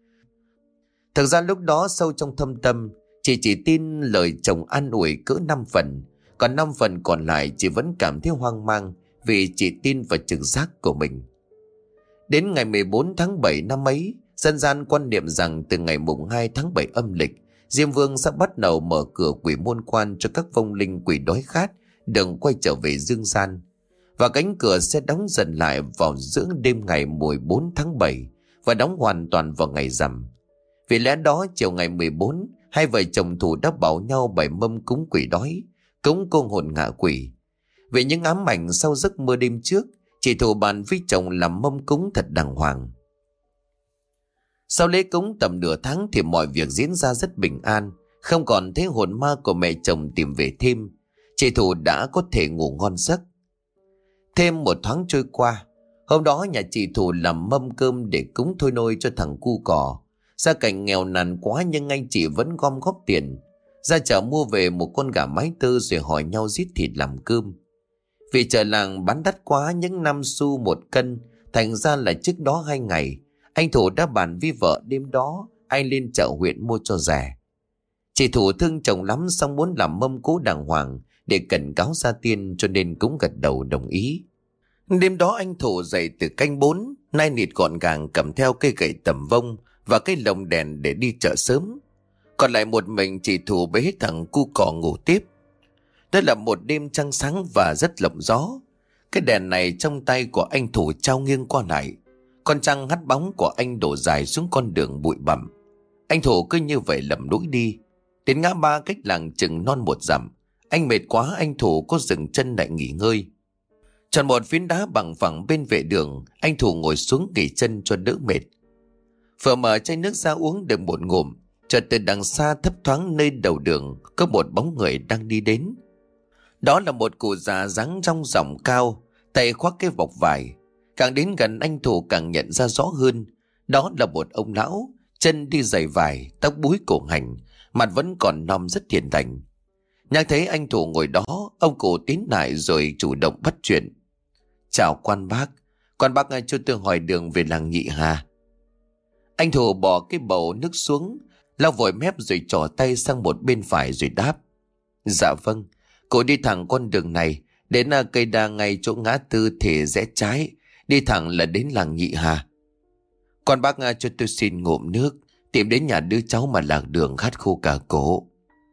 Thực ra lúc đó sâu trong thâm tâm, chị chỉ tin lời chồng an ủi cỡ năm phần, còn năm phần còn lại chị vẫn cảm thấy hoang mang vì chị tin vào trực giác của mình. Đến ngày mười bốn tháng bảy năm ấy, dân gian quan niệm rằng từ ngày mùng hai tháng bảy âm lịch, Diêm Vương sẽ bắt đầu mở cửa quỷ môn quan cho các vong linh quỷ đói khát đừng quay trở về dương gian. Và cánh cửa sẽ đóng dần lại vào giữa đêm ngày mười bốn tháng bảy và đóng hoàn toàn vào ngày rằm. Vì lẽ đó chiều ngày mười bốn, hai vợ chồng Thủ đã bảo nhau bày mâm cúng quỷ đói, cúng cô hồn ngạ quỷ. Vì những ám ảnh sau giấc mơ đêm trước, chị Thủ bàn với chồng làm mâm cúng thật đàng hoàng. Sau lễ cúng tầm nửa tháng thì mọi việc diễn ra rất bình an, không còn thấy hồn ma của mẹ chồng tìm về thêm. Chị Thủ đã có thể ngủ ngon giấc. Thêm một tháng trôi qua, Hôm đó nhà chị Thủ làm mâm cơm để cúng thôi nôi cho thằng cu cò. Gia cảnh nghèo nàn quá nhưng anh chị vẫn gom góp tiền ra chợ mua về một con gà mái tơ rồi hỏi nhau giết thịt làm cơm. Vì chợ làng bán đắt quá, những năm xu một cân, thành ra là trước đó hai ngày anh Thủ đã bàn với vợ đêm đó anh lên chợ huyện mua cho rẻ. Chị Thủ thương chồng lắm, xong muốn làm mâm cỗ đàng hoàng để cẩn cáo gia tiên, cho nên cũng gật đầu đồng ý. Đêm đó anh Thủ dậy từ canh bốn, nai nịt gọn gàng, cầm theo cây gậy tầm vông và cây lồng đèn để đi chợ sớm. Còn lại một mình chị Thủ bế hết thằng cu cò ngủ tiếp. Đó là một đêm trăng sáng và rất lộng gió. Cái đèn này trong tay của anh Thủ trao nghiêng qua lại. Con trăng hắt bóng của anh đổ dài xuống con đường bụi bặm. Anh Thủ cứ như vậy lầm lũi đi. Đến ngã ba cách làng chừng non một dặm, anh mệt quá, anh Thủ có dừng chân lại nghỉ ngơi. Chọn một phiến đá bằng phẳng bên vệ đường, anh Thủ ngồi xuống nghỉ chân cho đỡ mệt. Vừa mở chai nước ra uống được một ngụm, chợt từ đằng xa thấp thoáng nơi đầu đường có một bóng người đang đi đến. Đó là một cụ già dáng rong ròng cao, tay khoác cái bọc vải. Càng đến gần anh Thủ càng nhận ra rõ hơn, đó là một ông lão, chân đi giày vải, tóc búi cổ hành, mặt vẫn còn non rất hiền lành. Nhắc thấy anh Thủ ngồi đó, ông cụ tiến lại rồi chủ động bắt chuyện. Chào quan bác, quan bác cho tôi hỏi đường về làng Nhị Hà. Anh Thủ bỏ cái bầu nước xuống, lau vội mép rồi trỏ tay sang một bên phải rồi đáp. Dạ vâng, cụ đi thẳng con đường này, đến cây đa ngay chỗ ngã tư thì rẽ trái, đi thẳng là đến làng Nhị Hà. Quan bác cho tôi xin ngụm nước, tìm đến nhà đứa cháu mà lạc đường khát khô cả cổ.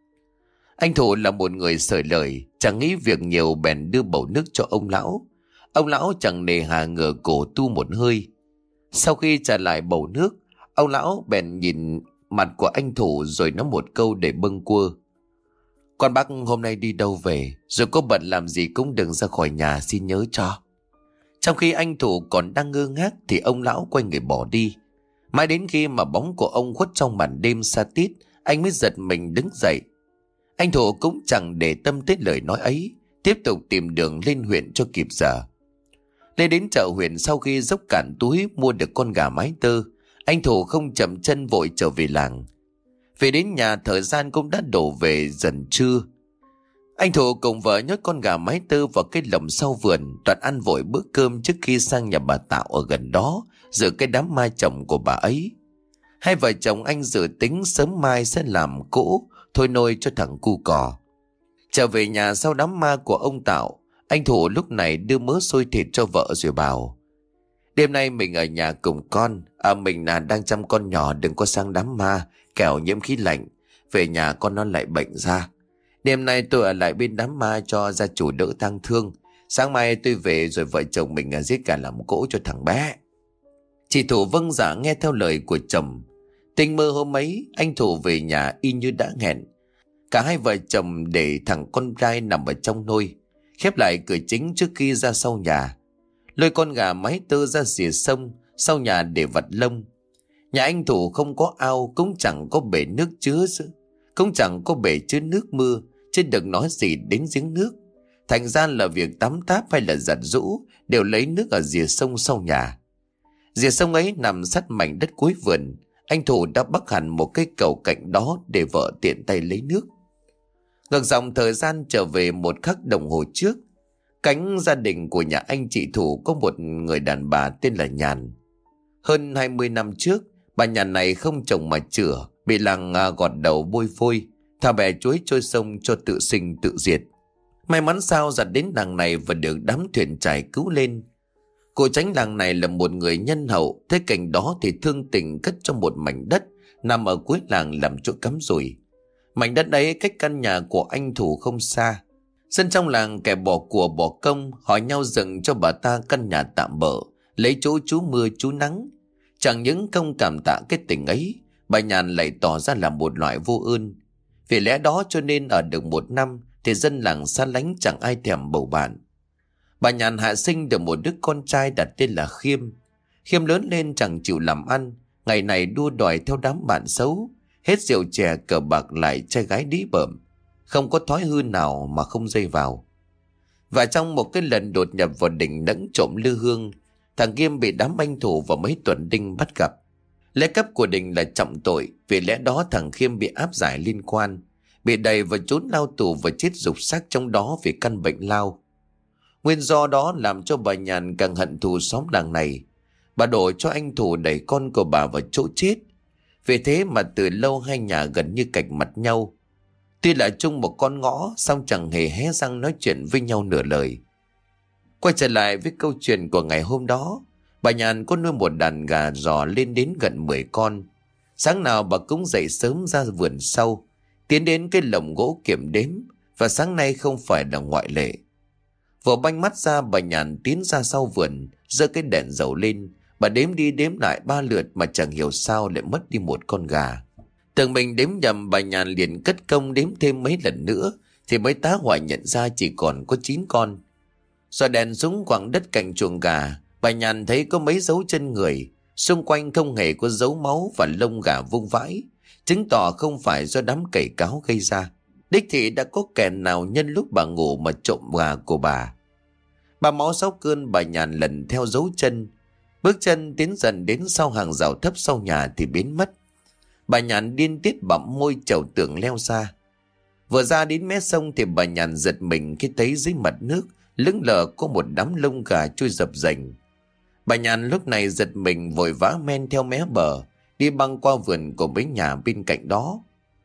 Anh Thủ là một người sởi lời, chẳng nghĩ việc nhiều bèn đưa bầu nước cho ông lão. Ông lão chẳng nề hà ngửa cổ tu một hơi. Sau khi trả lại bầu nước, ông lão bèn nhìn mặt của anh Thủ rồi nói một câu để bâng quơ. Con bác hôm nay đi đâu về, rồi có bận làm gì cũng đừng ra khỏi nhà, xin nhớ cho. Trong khi anh Thủ còn đang ngơ ngác thì ông lão quay người bỏ đi. Mãi đến khi mà bóng của ông khuất trong màn đêm sa tít, anh mới giật mình đứng dậy. Anh Thủ cũng chẳng để tâm tới lời nói ấy, tiếp tục tìm đường lên huyện cho kịp giờ. Lên đến chợ huyện, sau khi dốc cạn túi mua được con gà mái tơ, anh Thủ không chậm chân vội trở về làng. Về đến nhà thời gian cũng đã đổ về dần trưa. Anh Thủ cùng vợ nhốt con gà mái tơ vào cái lồng sau vườn, đoạn ăn vội bữa cơm trước khi sang nhà bà Tạo ở gần đó dự cái đám mai chồng của bà ấy. Hai vợ chồng anh dự tính sớm mai sẽ làm cỗ thôi nôi cho thằng cu cò. Trở về nhà sau đám ma của ông Tạo, anh Thủ lúc này đưa mớ xôi thịt cho vợ rồi bảo: đêm nay mình ở nhà cùng con, à mình là đang chăm con nhỏ, đừng có sang đám ma kẻo nhiễm khí lạnh, về nhà con nó lại bệnh ra. Đêm nay tôi ở lại bên đám ma cho gia chủ đỡ tang thương, sáng mai tôi về rồi vợ chồng mình giết cả làm cỗ cho thằng bé. Chị Thủ vâng dạ nghe theo lời của chồng. Tình mơ hôm ấy anh Thủ về nhà y như đã hẹn. Cả hai vợ chồng để thằng con trai nằm ở trong nôi, khép lại cửa chính trước khi ra sau nhà, lôi con gà mái tơ ra rìa sông sau nhà để vặt lông. Nhà anh Thủ không có ao, cũng chẳng có bể nước chứa cũng chẳng có bể chứa nước mưa, chứ đừng nói gì đến giếng nước. Thành ra là việc tắm táp hay là giặt giũ đều lấy nước ở rìa sông sau nhà. Rìa sông ấy nằm sát mảnh đất cuối vườn. Anh Thủ đã bắc hẳn một cái cầu cạnh đó để vợ tiện tay lấy nước. Ngược dòng thời gian trở về một khắc đồng hồ trước, cánh gia đình của nhà anh chị Thủ có một người đàn bà tên là Nhàn. Hơn hai mươi năm trước, bà Nhàn này không chồng mà chửa, bị làng gọt đầu bôi phôi, thả bè chuối trôi sông cho tự sinh tự diệt. May mắn sao giặt đến làng này và được đám thuyền trải cứu lên. Cụ tránh làng này là một người nhân hậu, thế cảnh đó thì thương tình cất trong một mảnh đất nằm ở cuối làng làm chỗ cắm rủi. Mảnh đất ấy cách căn nhà của anh Thủ không xa. Dân trong làng kẻ bỏ của bỏ công hỏi nhau dựng cho bà ta căn nhà tạm bợ, lấy chỗ trú mưa trú nắng. Chẳng những không cảm tạ cái tình ấy, bà Nhàn lại tỏ ra là một loại vô ơn. Vì lẽ đó cho nên ở được một năm thì dân làng xa lánh, chẳng ai thèm bầu bạn. Bà Nhàn hạ sinh được một đứa con trai đặt tên là Khiêm. Khiêm lớn lên chẳng chịu làm ăn, ngày này đua đòi theo đám bạn xấu, hết rượu chè cờ bạc lại trai gái đĩ bợm, không có thói hư nào mà không dây vào. Và trong một cái lần đột nhập vào đình nẫng trộm lư hương, thằng Nghiêm bị đám anh Thủ và mấy tuần đinh bắt gặp. Lẽ cấp của Đình là trọng tội, vì lẽ đó thằng Khiêm bị áp giải liên quan, bị đày và trốn lao tù và chết rục xác trong đó vì căn bệnh lao. Nguyên do đó làm cho bà Nhàn càng hận thù xóm làng này. Bà đổ cho anh Thủ đẩy con của bà vào chỗ chết. Vì thế mà từ lâu hai nhà gần như cạch mặt nhau. Tuy là chung một con ngõ, song chẳng hề hé răng nói chuyện với nhau nửa lời. Quay trở lại với câu chuyện của ngày hôm đó, bà Nhàn có nuôi một đàn gà giò lên đến gần mười con. Sáng nào bà cũng dậy sớm ra vườn sau, tiến đến cái lồng gỗ kiểm đếm, và sáng nay không phải là ngoại lệ. Vừa banh mắt ra, bà Nhàn tiến ra sau vườn, giơ cái đèn dầu lên. Bà đếm đi đếm lại ba lượt mà chẳng hiểu sao lại mất đi một con gà. Tưởng mình đếm nhầm, bà Nhàn liền cất công đếm thêm mấy lần nữa, thì mới tá hỏa nhận ra chỉ còn có chín con. Rồi đèn xuống quảng đất cạnh chuồng gà, bà Nhàn thấy có mấy dấu chân người, xung quanh không hề có dấu máu và lông gà vung vãi, chứng tỏ không phải do đám cày cáo gây ra. Đích thị đã có kẻ nào nhân lúc bà ngủ mà trộm gà của bà. Bà máu sáu cơn, bà Nhàn lần theo dấu chân, bước chân tiến dần đến sau hàng rào thấp sau nhà thì biến mất. Bà Nhàn điên tiết bặm môi trèo tường leo ra. Vừa ra đến mé sông thì bà Nhàn giật mình khi thấy dưới mặt nước lững lờ có một đám lông gà trôi dập dềnh. Bà Nhàn lúc này giật mình vội vã men theo mé bờ, đi băng qua vườn của mấy nhà bên cạnh đó.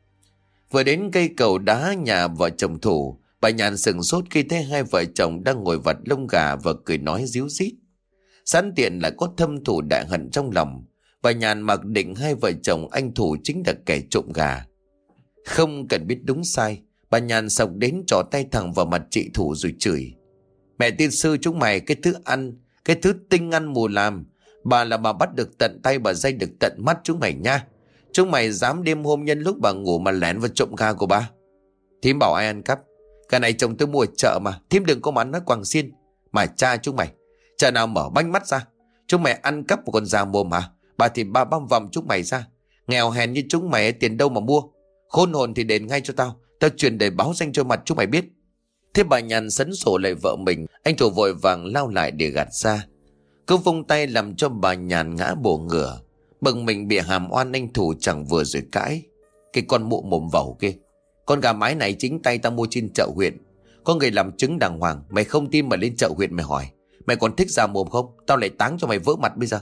Vừa đến cây cầu đá nhà vợ chồng Thủ, bà Nhàn sửng sốt khi thấy hai vợ chồng đang ngồi vặt lông gà và cười nói ríu rít. Sẵn tiện lại có thâm thù đại hận trong lòng, bà Nhàn mặc định hai vợ chồng anh Thủ chính là kẻ trộm gà. Không cần biết đúng sai, bà Nhàn sộc đến trỏ tay thẳng vào mặt chị Thủ rồi chửi: "Mẹ tiên sư chúng mày, cái thứ ăn, cái thứ tinh ăn mù làm. Bà là bà bắt được tận tay, bà dây được tận mắt chúng mày nha. Chúng mày dám đêm hôm nhân lúc bà ngủ mà lén vào trộm gà của bà. Thím bảo ai ăn cắp? Cái này chồng tôi mua ở chợ mà, thím đừng có mà nói quàng xiên. Mà cha chúng mày, chợ nào mở banh mắt ra, chúng mày ăn cắp một con già mồm hả? Bà thì bà băm vòng chúng mày ra. Nghèo hèn như chúng mày tiền đâu mà mua. Khôn hồn thì đền ngay cho tao, tao truyền để báo danh cho mặt chúng mày biết." Thế bà Nhàn sấn sổ lại vợ mình, anh Thủ vội vàng lao lại để gạt ra. Cứ vung tay làm cho bà Nhàn ngã bổ ngửa. Bừng mình bị hàm oan, anh Thủ chẳng vừa rồi cãi: "Cái con mụ mồm vẩu kia, con gà mái này chính tay tao mua trên chợ huyện. Có người làm chứng đàng hoàng, mày không tin mà lên chợ huyện mày hỏi. Mày còn thích ra mồm không? Tao lại táng cho mày vỡ mặt bây giờ."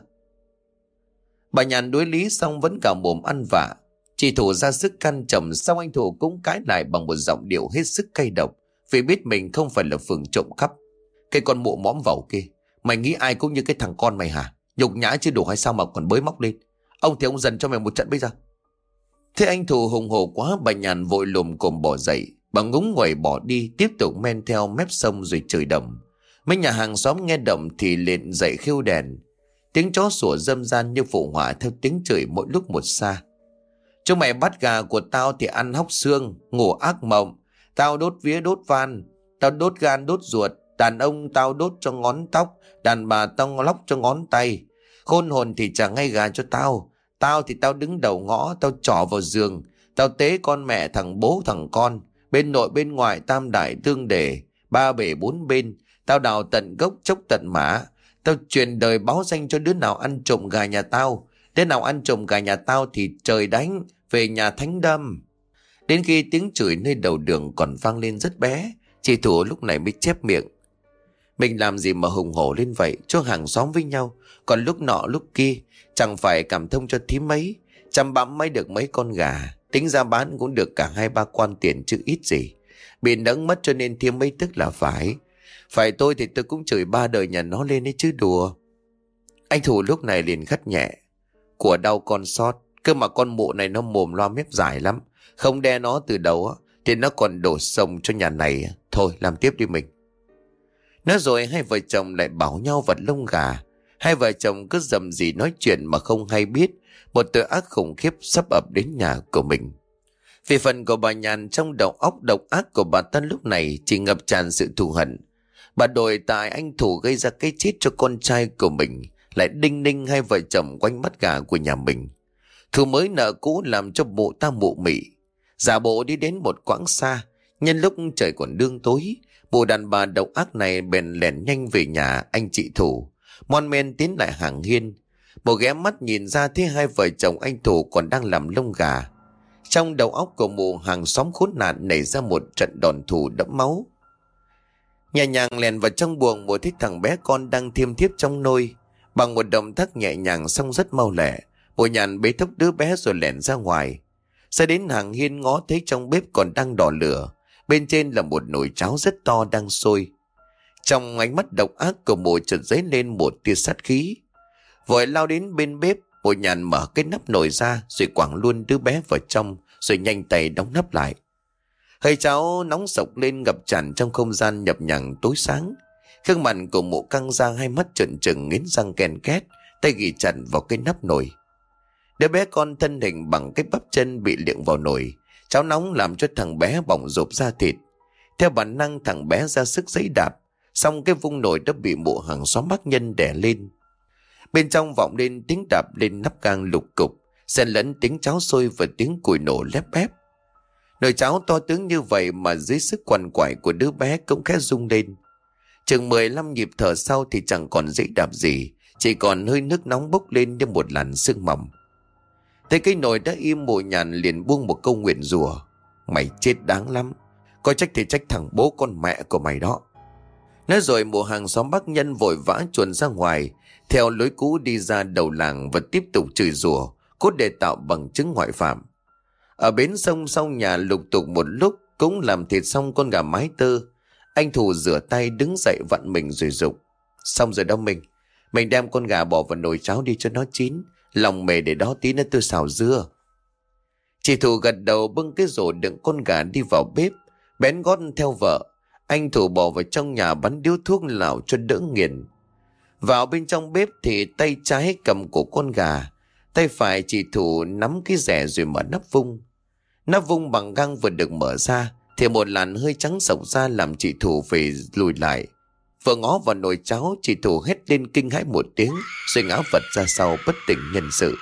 Bà Nhàn đối lý xong vẫn cả mồm ăn vạ. Chị Thủ ra sức can chồng, xong anh Thủ cũng cãi lại bằng một giọng điệu hết sức cay độc, vì biết mình không phải là phường trộm cắp. "Cái con mụ mõm vẩu kia, mày nghĩ ai cũng như cái thằng con mày hả? Nhục nhã chứ đủ hay sao mà còn bới móc lên? Ông thì ông dần cho mày một trận bây giờ." Thế anh Thủ hùng hổ quá, bà Nhàn vội lùm cồm bỏ dậy. Bà ngúng nguẩy bỏ đi, tiếp tục men theo mép sông rồi chửi đầm. Mấy nhà hàng xóm nghe động thì liền dậy khiêu đèn. Tiếng chó sủa râm ran như phụ họa theo tiếng chửi mỗi lúc một xa. "Chúng mày bắt gà của tao thì ăn hóc xương, ngủ ác mộng. Tao đốt vía đốt van, tao đốt gan đốt ruột. Đàn ông tao đốt cho ngón tóc, đàn bà tao lóc cho ngón tay. Khôn hồn thì trả ngay gà cho tao. Tao thì tao đứng đầu ngõ, tao trỏ vào giường. Tao tế con mẹ thằng bố thằng con. Bên nội bên ngoài tam đại tương đề, ba bể bốn bên. Tao đào tận gốc chốc tận mã. Tao truyền đời báo danh cho đứa nào ăn trộm gà nhà tao. Đứa nào ăn trộm gà nhà tao thì trời đánh, về nhà thánh đâm." Đến khi tiếng chửi nơi đầu đường còn vang lên rất bé, chị Thủ lúc này mới chép miệng: "Mình làm gì mà hùng hổ lên vậy, cho hàng xóm với nhau. Còn lúc nọ lúc kia, chẳng phải cảm thông cho thím mấy. Chăm bẵm mới được mấy con gà, tính ra bán cũng được cả hai ba quan tiền chứ ít gì. Bị nẫng mất cho nên thím mấy tức là phải. Phải tôi thì tôi cũng chửi ba đời nhà nó lên ấy chứ đùa." Anh Thủ lúc này liền khất nhẹ: "Của đau con sót, cơ mà con mụ này nó mồm loa mép dài lắm. Không đe nó từ đầu á thì nó còn đổ sông cho nhà này. Thôi làm tiếp đi mình." Nói rồi hai vợ chồng lại bảo nhau vật lông gà. Hai vợ chồng cứ dầm gì nói chuyện mà không hay biết một tội ác khủng khiếp sắp ập đến nhà của mình. Vì phần của bà Nhàn, trong đầu óc độc ác của bà ta lúc này chỉ ngập tràn sự thù hận. Bà đồi tại anh Thủ gây ra cái chết cho con trai của mình, lại đinh ninh hai vợ chồng quanh mắt gà của nhà mình. Thù mới nợ cũ làm cho mụ ta mụ mị. Giả bộ đi đến một quãng xa, nhân lúc trời còn đương tối, bộ đàn bà độc ác này bèn lẻn nhanh về nhà anh chị Thủ. mon men tiến lại hàng hiên. Bố ghé mắt nhìn ra thấy hai vợ chồng anh Thủ còn đang làm lông gà. Trong đầu óc của mụ hàng xóm khốn nạn nảy ra một trận đòn thù đẫm máu. Nhẹ nhàng lèn vào trong buồng, mụ thấy thằng bé con đang thiêm thiếp trong nôi. Bằng một động tác nhẹ nhàng song rất mau lẹ, mụ nhàn bế thốc đứa bé rồi lẻn ra ngoài. Ra đến hàng hiên ngó thấy trong bếp còn đang đỏ lửa. Bên trên là một nồi cháo rất to đang sôi. Trong ánh mắt độc ác của mụ chợt dấy lên một tia sát khí. Vội lao đến bên bếp, mụ nhàn mở cái nắp nồi ra rồi quẳng luôn đứa bé vào trong, rồi nhanh tay đóng nắp lại. Hơi cháo nóng sộc lên ngập tràn trong không gian nhập nhằng tối sáng. Gương mặt của mụ căng ra, hai mắt trợn trừng nghiến răng ken két, tay ghi chặt vào cái nắp nồi. Đứa bé con thân hình bằng cái bắp chân bị liệng vào nồi. Cháo nóng làm cho thằng bé bỏng rộp da thịt. Theo bản năng thằng bé ra sức giãy đạp, xong cái vung nồi đã bị mụ hàng xóm bác Nhân đè lên. Bên trong vọng lên tiếng đạp lên nắp gang lục cục, xen lẫn tiếng cháo sôi và tiếng củi nổ lép bép. Nồi cháo to tướng như vậy mà dưới sức quằn quại của đứa bé cũng khẽ rung lên. Chừng mười lăm nhịp thở sau thì chẳng còn dãy đạp gì, chỉ còn hơi nước nóng bốc lên như một làn sương mỏng. Thấy cái nồi đã im, mụ nhàn liền buông một câu nguyền rủa: "Mày chết đáng lắm, có trách thì trách thằng bố con mẹ của mày đó." Nói rồi mụ hàng xóm bác Nhân vội vã chuồn ra ngoài, theo lối cũ đi ra đầu làng và tiếp tục chửi rủa, cốt để tạo bằng chứng ngoại phạm. Ở bến sông sau nhà lục tục một lúc cũng làm thịt xong con gà mái tơ. Anh Thủ rửa tay đứng dậy vặn mình rồi dục: "Xong rồi đó mình, mình đem con gà bỏ vào nồi cháo đi cho nó chín, lòng mề để đó tí nữa tôi xào dưa." Chị Thủ gật đầu bưng cái rổ đựng con gà đi vào bếp, bén gót theo vợ. Anh Thủ bỏ vào trong nhà bắn điếu thuốc lào cho đỡ nghiền. Vào bên trong bếp thì tay trái cầm cổ con gà, tay phải chị Thủ nắm cái rẻ rồi mở nắp vung. Nắp vung bằng găng vừa được mở ra thì một làn hơi trắng xộc ra làm chị Thủ phải lùi lại. Vừa ngó vào nồi cháo, chị Thủ hét lên kinh hãi một tiếng rồi ngã vật ra sau bất tỉnh nhân sự.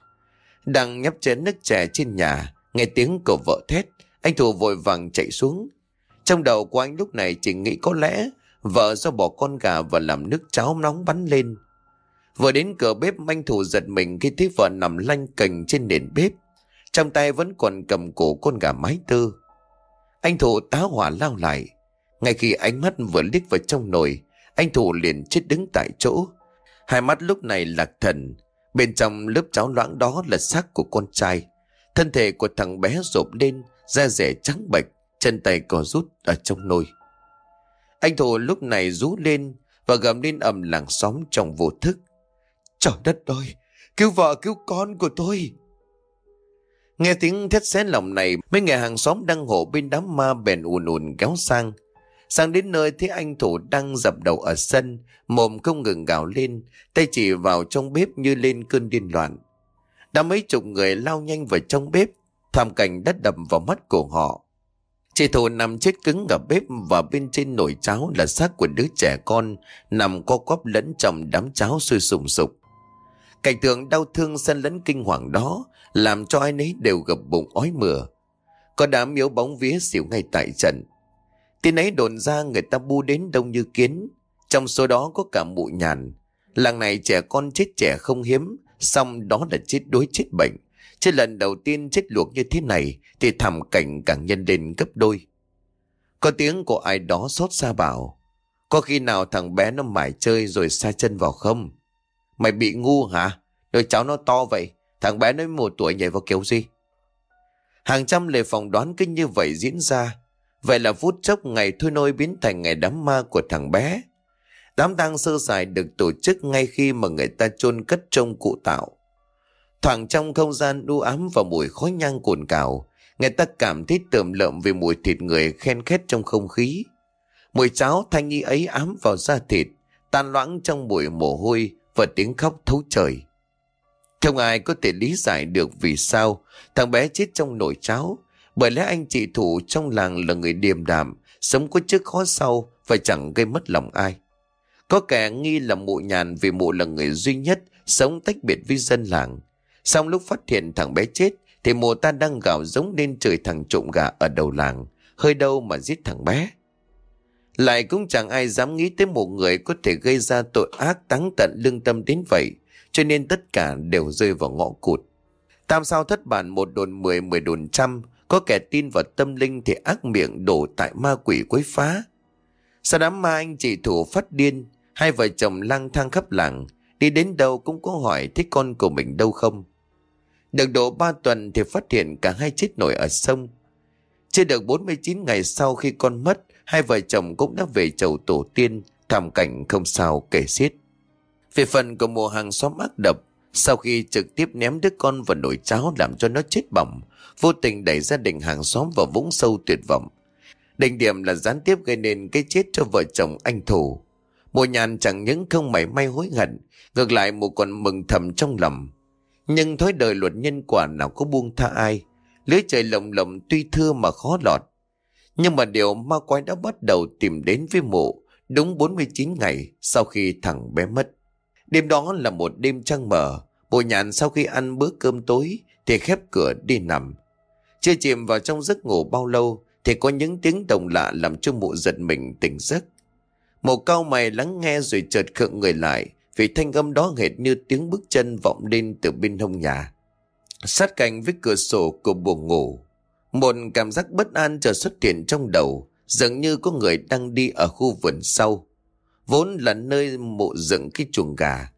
Đang nhấp chén nước chè trên nhà, nghe tiếng của vợ thét, anh Thủ vội vàng chạy xuống. Trong đầu của anh lúc này chỉ nghĩ có lẽ vợ do bỏ con gà vào làm nước cháo nóng bắn lên. Vừa đến cửa bếp, anh Thủ giật mình khi thấy vợ nằm lanh cành trên nền bếp, trong tay vẫn còn cầm cổ con gà mái tơ. Anh Thủ tá hỏa lao lại. Ngay khi ánh mắt vừa liếc vào trong nồi, anh Thủ liền chết đứng tại chỗ. Hai mắt lúc này lạc thần. Bên trong lớp cháo loãng đó là xác của con trai. Thân thể của thằng bé rộp lên, da rẻ trắng bệch, chân tay co rút ở trong nồi. Anh Thủ lúc này rú lên và gầm lên ầm làng xóm trong vô thức: "Trời đất ơi, cứu vợ cứu con của tôi!" Nghe tiếng thét xé lòng này, mấy người hàng xóm đang hộ bên đám ma bèn ùn ùn kéo sang. Sang đến nơi thấy anh Thủ đang dập đầu ở sân, mồm không ngừng gào lên, tay chỉ vào trong bếp như lên cơn điên loạn. Đã mấy chục người lao nhanh vào trong bếp, thảm cảnh đã đập vào mắt của họ. Chị Thủ nằm chết cứng ở bếp và bên trên nồi cháo là xác của đứa trẻ con nằm co quắp lẫn trong đám cháo sôi sùng sục. Cảnh tượng đau thương xen lẫn kinh hoàng đó làm cho ai nấy đều gập bụng ói mửa. Có đám yếu bóng vía xỉu ngay tại trận. Tin ấy đồn ra người ta bu đến đông như kiến, trong số đó có cả mụ Nhàn. Làng này trẻ con chết trẻ không hiếm, xong đó là chết đuối chết bệnh. Chứ lần đầu tiên chết luộc như thế này thì thảm cảnh càng nhân lên gấp đôi. Có tiếng của ai đó xót xa bảo: "Có khi nào thằng bé nó mải chơi rồi sa chân vào không?" "Mày bị ngu hả? Đôi cháu nó to vậy, thằng bé nó một tuổi nhảy vào kiểu gì?" Hàng trăm lời phỏng đoán cứ như vậy diễn ra. Vậy là phút chốc ngày thôi nôi biến thành ngày đám ma của thằng bé. Đám tang sơ sài được tổ chức ngay khi mà người ta chôn cất trông cụ Tạo. Thoảng trong không gian u ám và mùi khói nhang cồn cào, người ta cảm thấy tởm lợm vì mùi thịt người khen khét trong không khí. Mùi cháo thanh nghi ấy ám vào da thịt, tan loãng trong mùi mồ hôi và tiếng khóc thấu trời. Không ai có thể lý giải được vì sao thằng bé chết trong nồi cháo, bởi lẽ anh chị Thủ trong làng là người điềm đạm, sống có trước khó sau và chẳng gây mất lòng ai. Có kẻ nghi là mụ Nhàn vì mụ là người duy nhất sống tách biệt với dân làng. Xong lúc phát hiện thằng bé chết thì mụ ta đang gào giống lên trời thằng trộm gà ở đầu làng, hơi đâu mà giết thằng bé. Lại cũng chẳng ai dám nghĩ tới một người có thể gây ra tội ác táng tận lương tâm đến vậy, cho nên tất cả đều rơi vào ngõ cụt. Tam sao thất bản, một đồn mười, mười đồn trăm, có kẻ tin vào tâm linh thì ác miệng đổ tại ma quỷ quấy phá. Sau đám ma anh chị thủ phát điên, hai vợ chồng lang thang khắp làng, đi đến đâu cũng có hỏi thích con của mình đâu không. Được độ ba tuần thì phát hiện cả hai chết nổi ở sông. Chưa được bốn mươi chín ngày sau khi con mất, hai vợ chồng cũng đã về chầu tổ tiên, thảm cảnh không sao kể xiết. Về phần của một hàng xóm ác độc, sau khi trực tiếp ném đứa con vào nồi cháo làm cho nó chết bỏng, vô tình đẩy gia đình hàng xóm vào vũng sâu tuyệt vọng. Đỉnh điểm là gián tiếp gây nên cái chết cho vợ chồng anh Thủ. Mùa Nhàn chẳng những không mảy may hối hận, ngược lại mùa còn mừng thầm trong lòng. Nhưng thói đời luật nhân quả nào có buông tha ai, lưới trời lồng lồng tuy thưa mà khó lọt. Nhưng mà điều ma quái đã bắt đầu tìm đến với mụ đúng bốn mươi chín ngày sau khi thằng bé mất. Đêm đó là một đêm trăng mờ, Mùa Nhàn sau khi ăn bữa cơm tối thì khép cửa đi nằm. Chưa chìm vào trong giấc ngủ bao lâu thì có những tiếng động lạ làm cho mụ giật mình tỉnh giấc. Mụ cau mày lắng nghe rồi chợt khựng người lại, vì thanh âm đó hệt như tiếng bước chân vọng lên từ bên hông nhà. Sát cạnh với cửa sổ của buồng ngủ, một cảm giác bất an chợt xuất hiện trong đầu, dường như có người đang đi ở khu vườn sau, vốn là nơi mụ dựng cái chuồng gà.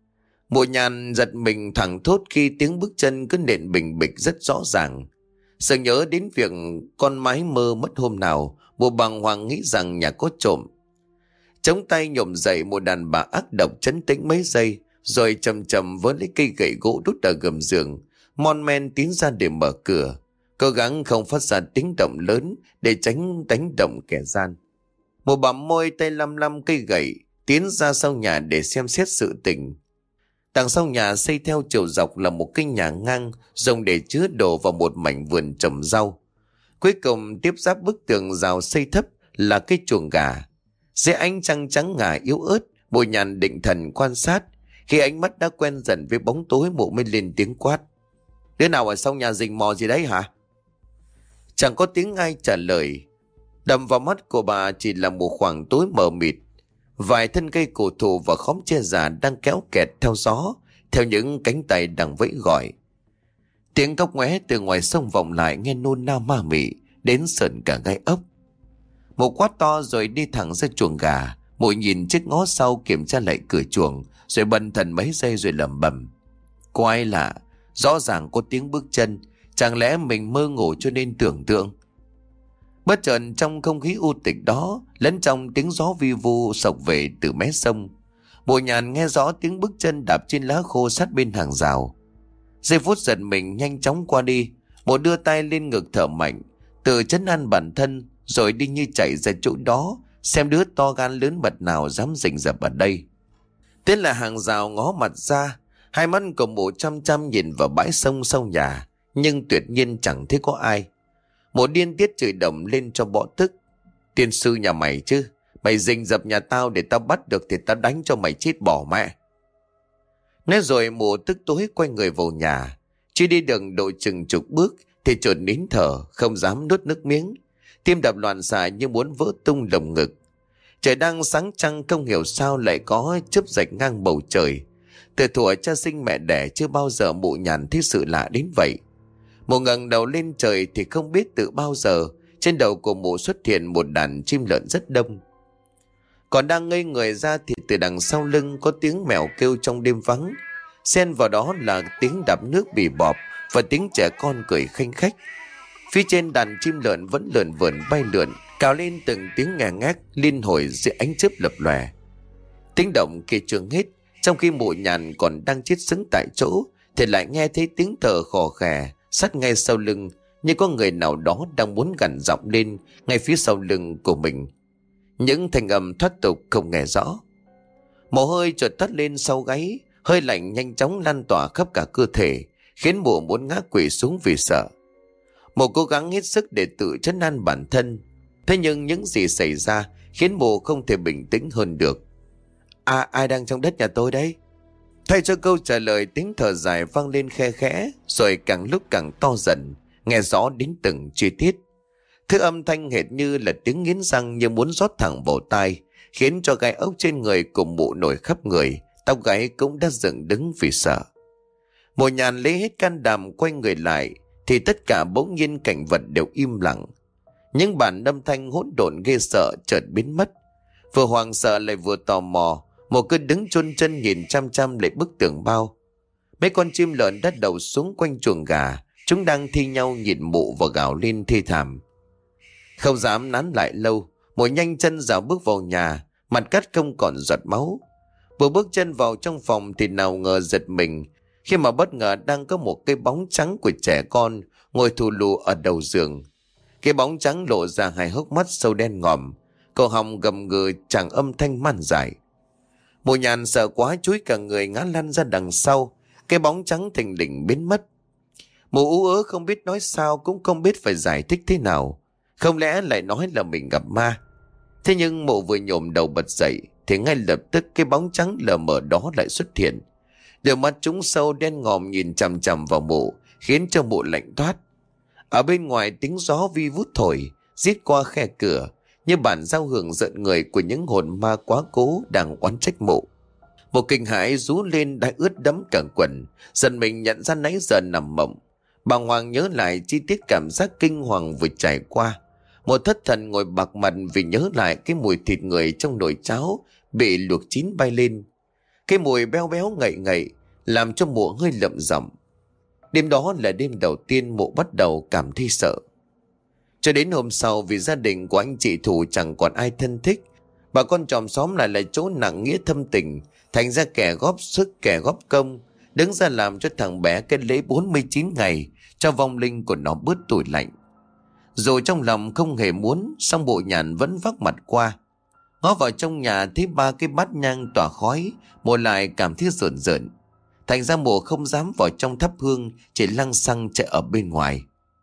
Mụ Nhàn giật mình thẳng thốt khi tiếng bước chân cứ nện bình bịch rất rõ ràng. Sợ nhớ đến việc con mái mơ mất hôm nào, mụ bàng hoàng nghĩ rằng nhà có trộm. Chống tay nhổm dậy, một đàn bà ác độc trấn tĩnh mấy giây, rồi chầm chầm với lấy cây gậy gỗ đút ở gầm giường, mon men tiến ra để mở cửa, cố gắng không phát ra tiếng động lớn để tránh đánh động kẻ gian. Một bặm môi tay lăm lăm cây gậy tiến ra sau nhà để xem xét sự tình. Đằng sau nhà xây theo chiều dọc là một cái nhà ngang dùng để chứa đồ vào một mảnh vườn trồng rau. Cuối cùng tiếp giáp bức tường rào xây thấp là cái chuồng gà. Dưới ánh trăng trắng ngà yếu ớt, Mụ Nhàn định thần quan sát. Khi ánh mắt đã quen dần với bóng tối, mụ mới lên tiếng quát: "Đứa nào ở sau nhà rình mò gì đấy hả?" Chẳng có tiếng ai trả lời. Đầm vào mắt của bà chỉ là một khoảng tối mờ mịt. Vài thân cây cổ thụ và khóm tre già đang kéo kẹt theo gió, theo những cánh tay đang vẫy gọi. Tiếng cóc ngoé từ ngoài sông vọng lại nghe nôn nao ma mị, đến sợn cả gai ốc. Một quát to rồi đi thẳng ra chuồng gà. Mụ nhìn chiếc ngó sau kiểm tra lại cửa chuồng, rồi bần thần mấy giây rồi lẩm bẩm: "Có ai lạ, rõ ràng có tiếng bước chân, chẳng lẽ mình mơ ngủ cho nên tưởng tượng?" Bất chợt trong không khí u tịch đó, lẫn trong tiếng gió vi vu sộc về từ mé sông, Mụ Nhàn nghe rõ tiếng bước chân đạp trên lá khô sát bên hàng rào. Giây phút giật mình nhanh chóng qua đi, Mụ đưa tay lên ngực thở mạnh, tự trấn an bản thân, rồi đi như chạy ra chỗ đó, xem đứa to gan lớn mật nào dám rình rập ở đây. Thế là hàng rào ngó mặt ra, hai mắt của Mụ chăm chăm nhìn vào bãi sông sau nhà, nhưng tuyệt nhiên chẳng thấy có ai. Mụ điên tiết chửi đồng lên cho bỏ tức: "Tiên sư nhà mày chứ, mày rình rập nhà tao để tao bắt được thì tao đánh cho mày chết bỏ mẹ." Nói rồi Mụ tức tối quay người vào nhà. Chưa đi được độ chừng chục bước thì chợt nín thở, không dám nuốt nước miếng, tim đập loạn xạ như muốn vỡ tung lồng ngực. Trời đang sáng trăng, không hiểu sao lại có chớp rạch ngang bầu trời. Từ thuở cha sinh mẹ đẻ chưa bao giờ Mụ Nhàn thấy sự lạ đến vậy. Mụ ngẩng đầu lên trời thì không biết từ bao giờ trên đầu của Mụ xuất hiện một đàn chim lợn rất đông. Còn đang ngây người ra thì từ đằng sau lưng có tiếng mèo kêu trong đêm vắng, xen vào đó là tiếng đạp nước bì bọp và tiếng trẻ con cười khanh khách. Phía trên đàn chim lợn vẫn lượn vượn bay lượn, cào lên từng tiếng ngà ngác liên hồi dưới ánh chớp lập lòe. Tiếng động kia chưa hết, trong khi Mụ Nhàn còn đang chết sững tại chỗ thì lại nghe thấy tiếng thở khò khè sát ngay sau lưng, như có người nào đó đang muốn gằn giọng lên ngay phía sau lưng của mình. Những thanh âm thoát tục không nghe rõ. Mồ hôi chợt tắt lên sau gáy, hơi lạnh nhanh chóng lan tỏa khắp cả cơ thể, khiến Mụ muốn ngã quỵ xuống vì sợ. Mụ cố gắng hết sức để tự trấn an bản thân, thế nhưng những gì xảy ra khiến Mụ không thể bình tĩnh hơn được. "À, ai đang trong đất nhà tôi đấy?" Thay cho câu trả lời, tiếng thở dài vang lên khe khẽ, rồi càng lúc càng to dần, nghe rõ đến từng chi tiết. Thứ âm thanh hệt như là tiếng nghiến răng như muốn rót thẳng vào tai, khiến cho gai ốc trên người cùng mụ nổi khắp người, tóc gáy cũng đã dựng đứng vì sợ. Mụ Nhàn lấy hết can đảm quay người lại, thì tất cả bỗng nhiên cảnh vật đều im lặng. Những bản âm thanh hỗn độn ghê sợ chợt biến mất. Vừa hoảng sợ lại vừa tò mò, mụ cứ đứng chôn chân nhìn chăm chăm lại bức tường bao. Mấy con chim lợn đã đậu xuống quanh chuồng gà, chúng đang thi nhau nhìn mụ và gào lên thê thảm. Không dám nán lại lâu, mụ nhanh chân dạo bước vào nhà, mặt cắt không còn giọt máu. Vừa bước chân vào trong phòng thì nào ngờ giật mình khi mà bất ngờ đang có một cái bóng trắng của trẻ con ngồi thù lù ở đầu giường. Cái bóng trắng lộ ra hai hốc mắt sâu đen ngòm, cổ họng gầm gừ chẳng âm thanh man dại. Mụ Nhàn sợ quá chúi cả người ngã lăn ra đằng sau, cái bóng trắng thình lình biến mất. Mụ ú ớ không biết nói sao, cũng không biết phải giải thích thế nào. Không lẽ lại nói là mình gặp ma? Thế nhưng mụ vừa nhổm đầu bật dậy thì ngay lập tức cái bóng trắng lờ mờ đó lại xuất hiện. Đôi mắt chúng sâu đen ngòm nhìn chằm chằm vào mụ, khiến cho mụ lạnh toát. Ở bên ngoài tiếng gió vi vút thổi, rít qua khe cửa, như bản giao hưởng giận người của những hồn ma quá cố đang oán trách mụ. Một kinh hãi rú lên đã ướt đẫm cả quần, dần mình nhận ra nãy giờ nằm mộng. Bàng hoàng nhớ lại chi tiết cảm giác kinh hoàng vừa trải qua. Một thất thần ngồi bạc mặt vì nhớ lại cái mùi thịt người trong nồi cháo bị luộc chín bay lên. Cái mùi béo béo ngậy ngậy làm cho mụ hơi lậm giọng. Đêm đó là đêm đầu tiên mụ bắt đầu cảm thấy sợ. Cho đến hôm sau, vì gia đình của anh chị Thủ chẳng còn ai thân thích, bà con chòm xóm lại là chỗ nặng nghĩa thâm tình, thành ra kẻ góp sức kẻ góp công, đứng ra làm cho thằng bé cái lễ bốn mươi chín ngày cho vong linh của nó bớt tủi lạnh. Dù trong lòng không hề muốn, song Mụ Nhàn vẫn vác mặt qua. Ngó vào trong nhà thấy ba cái bát nhang tỏa khói, mụ lại cảm thấy rợn rợn. Thành ra mụ không dám vào trong thắp hương, chỉ lăng xăng chạy ở bên ngoài.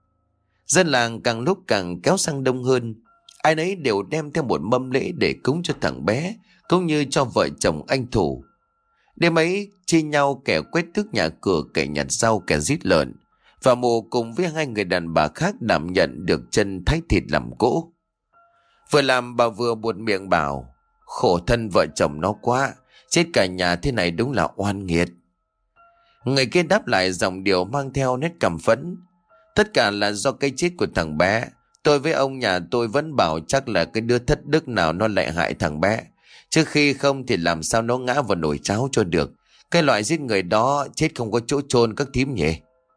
Dân làng càng lúc càng kéo sang đông hơn. Ai nấy đều đem theo một mâm lễ để cúng cho thằng bé, cũng như cho vợ chồng anh Thủ. Đêm ấy chia nhau kẻ quét tước nhà cửa, kẻ nhặt rau, kẻ giết lợn. Và mụ cùng với hai người đàn bà khác đảm nhận được chân thái thịt làm cỗ. Vừa làm bà vừa buột miệng bảo: khổ thân vợ chồng nó quá, chết cả nhà thế này đúng là oan nghiệt. Người kia đáp lại giọng điệu mang theo nét căm phẫn: tất cả là do cái chết của thằng bé. Tôi với ông nhà tôi vẫn bảo chắc là cái đứa thất đức nào nó lại hại thằng bé. Trước khi không thì làm sao nó ngã vào nồi cháo cho được. Cái loại giết người đó chết không có chỗ chôn các thím nhỉ.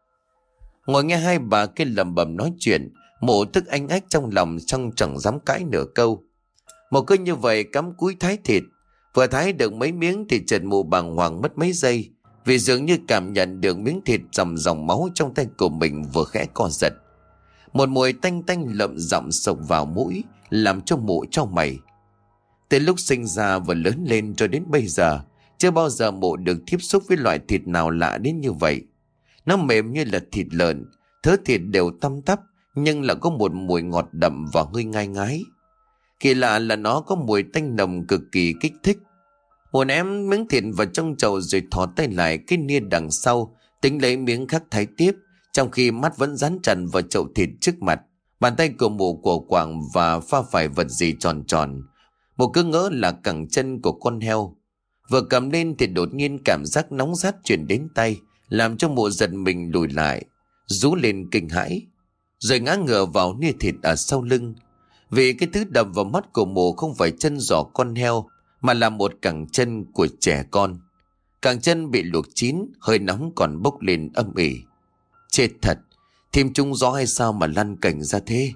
Ngồi nghe hai bà kia lầm bầm nói chuyện, mụ tức anh ách trong lòng, xong chẳng dám cãi nửa câu. Mụ cứ như vậy cắm cúi thái thịt. Vừa thái được mấy miếng thì chợt mụ bàng hoàng mất mấy giây, vì dường như cảm nhận được miếng thịt dòng dòng máu trong tay của mình vừa khẽ co giật. Một mùi tanh tanh lợm giọng sộc vào mũi, làm cho mụ chau mày. Từ lúc sinh ra và lớn lên cho đến bây giờ, chưa bao giờ mụ được tiếp xúc với loại thịt nào lạ đến như vậy. Nó mềm như là thịt lợn, thớ thịt đều tăm tắp, nhưng là có một mùi ngọt đậm và hơi ngai ngái. Kỳ lạ là nó có mùi tanh nồng cực kỳ kích thích. Mụ ném miếng thịt vào trong chậu rồi thò tay lại cái nia đằng sau, tính lấy miếng khác thái tiếp, trong khi mắt vẫn dán chặt vào chậu thịt trước mặt. Bàn tay của mụ của quạng và pha phải vật gì tròn tròn. Mụ cứ ngỡ là cẳng chân của con heo. Vừa cầm lên thì đột nhiên cảm giác nóng rát truyền đến tay, làm cho mụ giật mình lùi lại, rú lên kinh hãi, rồi ngã ngửa vào nia thịt ở sau lưng. Vì cái thứ đập vào mắt của mụ không phải chân giò con heo, mà là một cẳng chân của trẻ con. Cẳng chân bị luộc chín, hơi nóng còn bốc lên âm ỉ. Chết thật, thêm trúng gió hay sao mà lăn cảnh ra thế?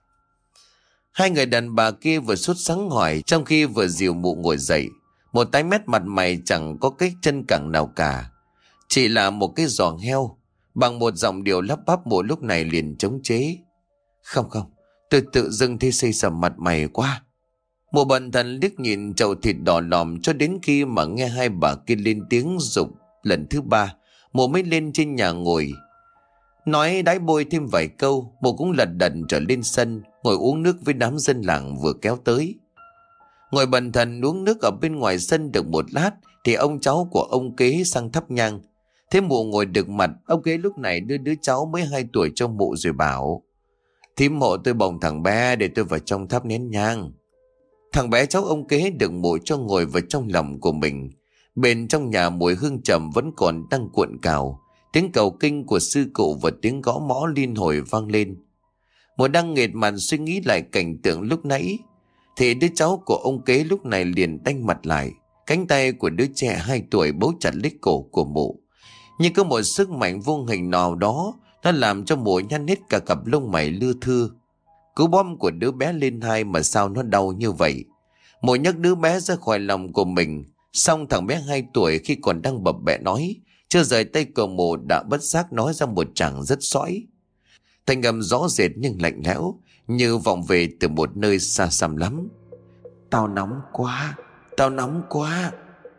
Hai người đàn bà kia vừa sốt sắng hỏi, trong khi vừa dìu mụ ngồi dậy. Một tái mét mặt mày chẳng có cái chân cẳng nào cả, chỉ là một cái giò heo. Bằng một giọng điệu lắp bắp, mụ lúc này liền chống chế: Không không, tôi tự dưng thấy xây sầm mặt mày quá. Mụ bần thần liếc nhìn chậu thịt đỏ lòm cho đến khi mà nghe hai bà kia lên tiếng giục lần thứ ba, mụ mới lên trên nhà ngồi. Nói đái bôi thêm vài câu, mụ cũng lật đật trở lên sân, ngồi uống nước với đám dân làng vừa kéo tới. Ngồi bần thần uống nước ở bên ngoài sân được một lát thì ông cháu của ông kế sang thắp nhang. Thế mụ ngồi được mặt, ông kế lúc này đưa đứa cháu mới hai tuổi cho mụ rồi bảo: Thím mộ tôi bồng thằng bé để tôi vào trong thắp nén nhang. Thằng bé cháu ông Kế được mộ cho ngồi vào trong lòng của mình. Bên trong nhà mùi hương trầm vẫn còn đang cuộn cào. Tiếng cầu kinh của sư cụ và tiếng gõ mõ liên hồi vang lên. Mùa đang nghệt mặt suy nghĩ lại cảnh tượng lúc nãy, thì đứa cháu của ông Kế lúc này liền đanh mặt lại. Cánh tay của đứa trẻ hai tuổi bấu chặt lấy cổ của mụ. Như có một sức mạnh vô hình nào đó, nó làm cho mụ nhăn hết cả cặp lông mày lưa thưa. Cú bom của đứa bé lên hai mà sao nó đau như vậy. Mụ nhấc đứa bé ra khỏi lòng của mình. Xong thằng bé hai tuổi khi còn đang bập bẹ nói, chưa rời tay của mụ đã bất giác nói ra một tràng rất sõi. Thanh âm rõ rệt nhưng lạnh lẽo, như vọng về từ một nơi xa xăm lắm. Tao nóng quá, tao nóng quá.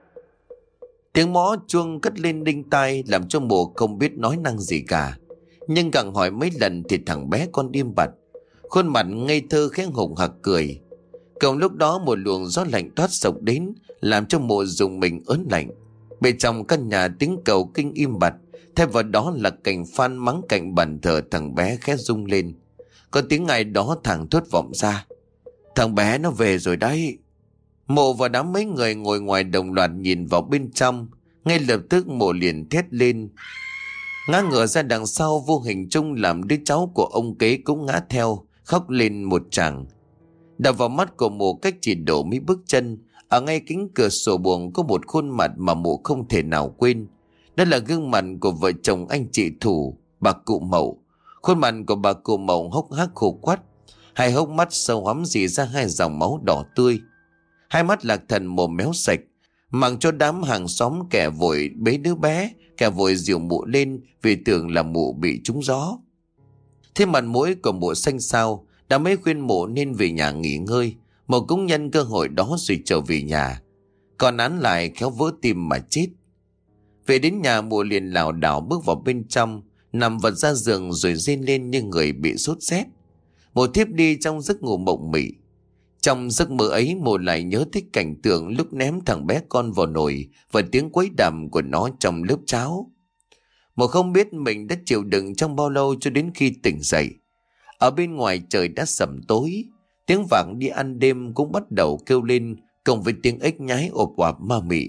Tiếng mõ chuông cất lên đinh tai làm cho mụ không biết nói năng gì cả. Nhưng càng hỏi mấy lần thì thằng bé con im bặt, khuôn mặt ngây thơ khẽ hùng hạc cười. Cùng lúc đó một luồng gió lạnh toát sộc đến, làm cho mụ dùng mình ớn lạnh. Bên trong căn nhà tiếng cầu kinh im bặt, thay vào đó là cảnh phan mắng cạnh bàn thờ thằng bé khẽ rung lên. Có tiếng ai đó thẳng thốt vọng ra: thằng bé nó về rồi đấy. Mụ và đám mấy người ngồi ngoài đồng loạt nhìn vào bên trong. Ngay lập tức mụ liền thét lên. Ngã ngửa ra đằng sau, vô hình chung làm đứa cháu của ông Kế cũng ngã theo, khóc lên một tràng. Đập vào mắt của mụ cách chỉ đổ mấy bước chân, ở ngay kính cửa sổ buồng có một khuôn mặt mà mụ không thể nào quên. Đó là gương mặt của vợ chồng anh chị Thủ, bà cụ Mậu. Khuôn mặt của bà cụ Mậu hốc hác khô quắt, hai hốc mắt sâu hoắm rỉ ra hai dòng máu đỏ tươi. Hai mắt lạc thần mồm méo sạch, mặc cho đám hàng xóm kẻ vội bế đứa bé, kẻ vội dìu mụ lên vì tưởng là mụ bị trúng gió. Thế mặt mũi của mụ xanh xao, đã mấy khuyên mụ nên về nhà nghỉ ngơi. Mụ cũng nhân cơ hội đó rồi trở về nhà, còn án lại khéo vỡ tim mà chết. Về đến nhà mụ liền lảo đảo bước vào bên trong, nằm vật ra giường rồi rên lên như người bị sốt rét. Mụ thiếp đi trong giấc ngủ mộng mị. Trong giấc mơ ấy mụ lại nhớ thích cảnh tượng lúc ném thằng bé con vào nồi và tiếng quấy đàm của nó trong lớp cháo. Mụ không biết mình đã chịu đựng trong bao lâu cho đến khi tỉnh dậy. Ở bên ngoài trời đã sẩm tối, tiếng vạng đi ăn đêm cũng bắt đầu kêu lên, cùng với tiếng ếch nhái ộp oạp ma mị.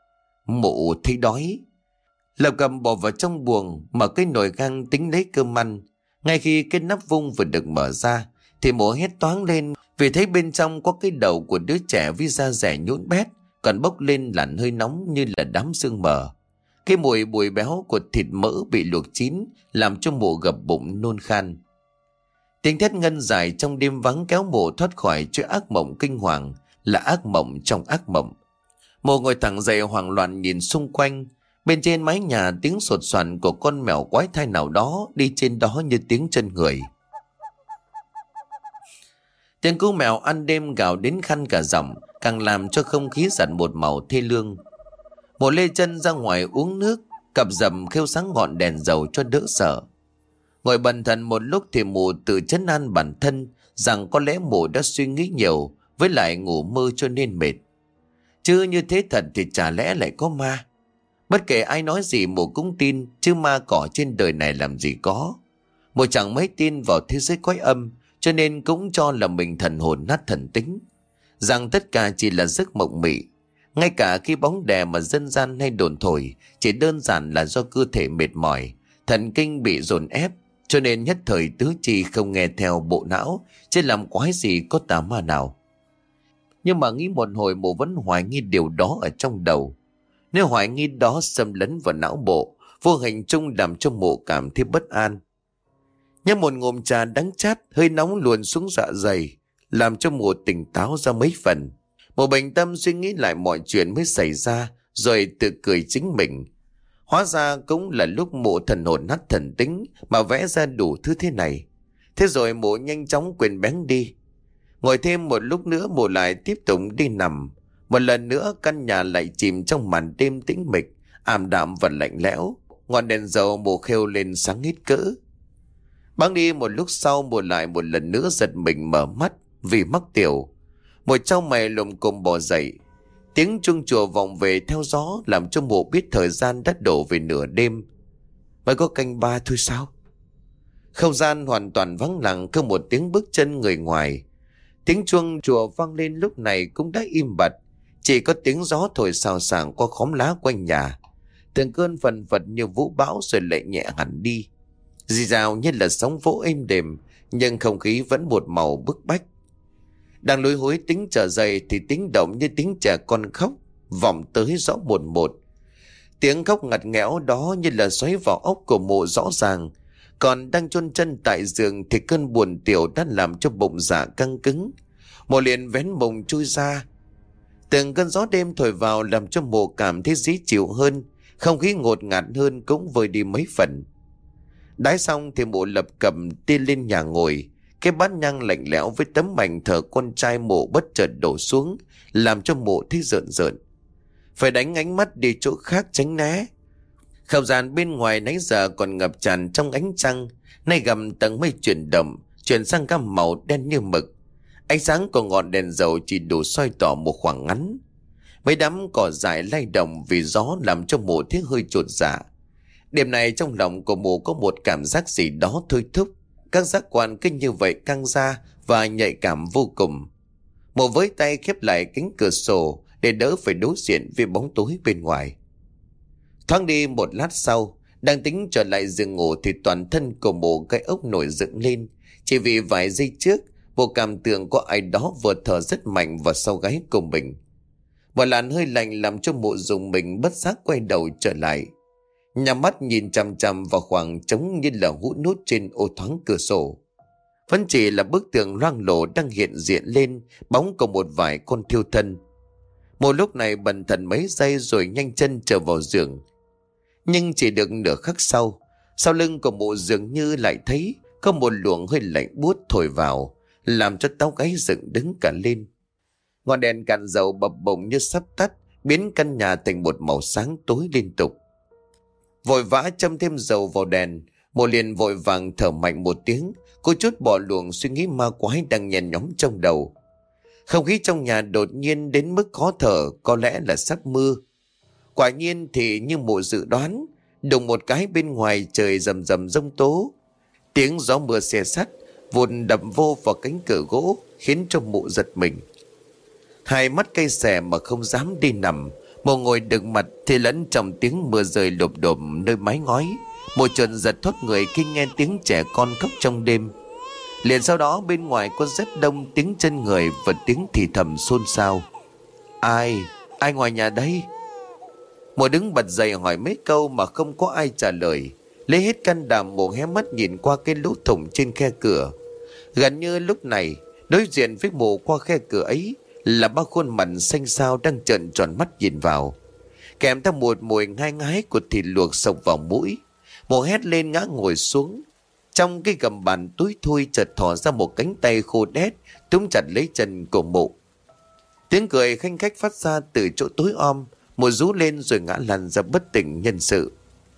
Mụ thấy đói, lập cầm bỏ vào trong buồng, mở cái nồi gang tính lấy cơm ăn. Ngay khi cái nắp vung vừa được mở ra thì mụ hét toáng lên vì thấy bên trong có cái đầu của đứa trẻ với da rẻ nhũn bét, còn bốc lên làn hơi nóng như là đám sương mờ. Cái mùi bùi béo của thịt mỡ bị luộc chín làm cho mụ gập bụng nôn khan. Tiếng thét ngân dài trong đêm vắng kéo mụ thoát khỏi chuỗi ác mộng kinh hoàng, là ác mộng trong ác mộng. Mụ ngồi thẳng dậy hoảng loạn nhìn xung quanh. Bên trên mái nhà tiếng sột soàn của con mèo quái thai nào đó đi trên đó như tiếng chân người. Tiếng cú mèo ăn đêm gào đến khăn cả giọng, càng làm cho không khí dặn một màu thê lương. Mụ lê chân ra ngoài uống nước, cặp dầm khêu sáng ngọn đèn dầu cho đỡ sợ. Ngồi bần thần một lúc thì mụ tự trấn an bản thân rằng có lẽ mụ đã suy nghĩ nhiều, với lại ngủ mơ cho nên mệt. Chứ như thế thật thì chả lẽ lại có ma. Bất kể ai nói gì mụ cũng tin, chứ ma cỏ trên đời này làm gì có. Mụ chẳng mấy tin vào thế giới quái âm, cho nên cũng cho là mình thần hồn nát thần tính, rằng tất cả chỉ là giấc mộng mị. Ngay cả khi bóng đè mà dân gian hay đồn thổi chỉ đơn giản là do cơ thể mệt mỏi, thần kinh bị dồn ép, cho nên nhất thời tứ chi không nghe theo bộ não, chứ làm quái gì có tà ma nào. Nhưng mà nghĩ một hồi mụ vẫn hoài nghi điều đó ở trong đầu. Nếu hoài nghi đó xâm lấn vào não bộ, vô hình chung làm cho mụ cảm thấy bất an. Nhấp một ngụm trà đắng chát, hơi nóng luồn xuống dạ dày, làm cho mụ tỉnh táo ra mấy phần. Mụ bình tâm suy nghĩ lại mọi chuyện mới xảy ra, rồi tự cười chính mình. Hóa ra cũng là lúc mụ thần hồn nát thần tính mà vẽ ra đủ thứ thế này. Thế rồi mụ nhanh chóng quên bén đi. Ngồi thêm một lúc nữa mụ lại tiếp tục đi nằm. Một lần nữa căn nhà lại chìm trong màn đêm tĩnh mịch, ảm đạm và lạnh lẽo. Ngọn đèn dầu mụ khêu lên sáng hết cỡ. Băng đi một lúc sau mụ lại một lần nữa giật mình mở mắt vì mắc tiểu. Một trong mày lùm cùm bò dậy. Tiếng chuông chùa vọng về theo gió làm cho mụ biết thời gian đã đổ về nửa đêm. Mới có canh ba thôi sao? Không gian hoàn toàn vắng lặng, không một tiếng bước chân người ngoài. Tiếng chuông chùa vang lên lúc này cũng đã im bặt, chỉ có tiếng gió thổi xào xạc qua khóm lá quanh nhà. Từng cơn phần phật như vũ bão rồi lại nhẹ hẳn đi. Rì rào như là sóng vỗ êm đềm, nhưng không khí vẫn một màu bức bách. Đang lối hối tính trở dậy thì tiếng động như tiếng trẻ con khóc vọng tới rõ một một. Tiếng khóc ngặt nghẽo đó như là xoáy vào óc của mụ rõ ràng. Còn đang chôn chân tại giường thì cơn buồn tiểu đã làm cho bụng dạ căng cứng. Mụ liền vén mùng chui ra. Từng cơn gió đêm thổi vào làm cho mụ cảm thấy dễ chịu hơn, không khí ngột ngạt hơn cũng vơi đi mấy phần. Đái xong thì mụ lập cập đi lên nhà ngồi. Cái bát nhang lạnh lẽo với tấm mảnh thờ con trai mụ bất chợt đổ xuống, làm cho mụ thấy rợn rợn. Phải đánh ánh mắt đi chỗ khác tránh né. Không gian bên ngoài nãy giờ còn ngập tràn trong ánh trăng, nay gầm tầng mây chuyển động, chuyển sang gam màu đen như mực. Ánh sáng của ngọn đèn dầu chỉ đủ soi tỏ một khoảng ngắn. Mấy đám cỏ dại lay động vì gió làm cho mụ thấy hơi chột dạ. Đêm này trong lòng của mụ có một cảm giác gì đó thôi thúc. Các giác quan cứ như vậy căng ra và nhạy cảm vô cùng. Mụ với tay khép lại cánh cửa sổ để đỡ phải đối diện với bóng tối bên ngoài. Thoáng đi một lát sau, đang tính trở lại giường ngủ thì toàn thân của mụ cái ốc nổi dựng lên. Chỉ vì vài giây trước, mụ cảm tưởng có ai đó vừa thở rất mạnh vào sau gáy của mình. Một làn hơi lạnh làm cho mụ dùng mình bất giác quay đầu trở lại. Nhắm mắt nhìn chằm chằm vào khoảng trống như là hũ nút trên ô thoáng cửa sổ. Vẫn chỉ là bức tường loang lổ đang hiện diện lên bóng của một vài con thiêu thân. Một lúc này bần thần mấy giây rồi nhanh chân trở vào giường. Nhưng chỉ được nửa khắc sau, sau lưng của mụ dường như lại thấy có một luồng hơi lạnh buốt thổi vào, làm cho tóc gáy dựng đứng cả lên. Ngọn đèn cạn dầu bập bùng như sắp tắt, biến căn nhà thành một màu sáng tối liên tục. Vội vã châm thêm dầu vào đèn, mụ liền vội vàng thở mạnh một tiếng, cô chút bỏ luồng suy nghĩ ma quái đang nhen nhóm trong đầu. Không khí trong nhà đột nhiên đến mức khó thở, có lẽ là sắp mưa. Quả nhiên thì như mụ dự đoán, đùng một cái bên ngoài trời rầm rầm giông tố. Tiếng gió mưa xè sắt vụt đập vô vào cánh cửa gỗ khiến cho mụ giật mình. Hai mắt cay xè mà không dám đi nằm, mụ ngồi đựng mặt thì lẫn trong tiếng mưa rơi lộp độp nơi mái ngói. Mụ chợt giật thoát người khi nghe tiếng trẻ con khóc trong đêm. Liền sau đó bên ngoài có rất đông tiếng chân người và tiếng thì thầm xôn xao. Ai? Ai ngoài nhà đây? Mụ đứng bật dậy hỏi mấy câu mà không có ai trả lời. Lấy hết can đảm mụ hé mắt nhìn qua cái lỗ thủng trên khe cửa. Gần như lúc này đối diện với mụ qua khe cửa ấy là ba khuôn mặt xanh xao đang trợn tròn mắt nhìn vào, kèm theo một mùi ngai ngái của thịt luộc xộc vào mũi. Mụ hét lên ngã ngồi xuống. Trong cái gầm bàn túi thui chợt thò ra một cánh tay khô đét túm chặt lấy chân của mụ. Tiếng cười khanh khách phát ra từ chỗ tối om. Mụ rú lên rồi ngã lăn ra bất tỉnh nhân sự.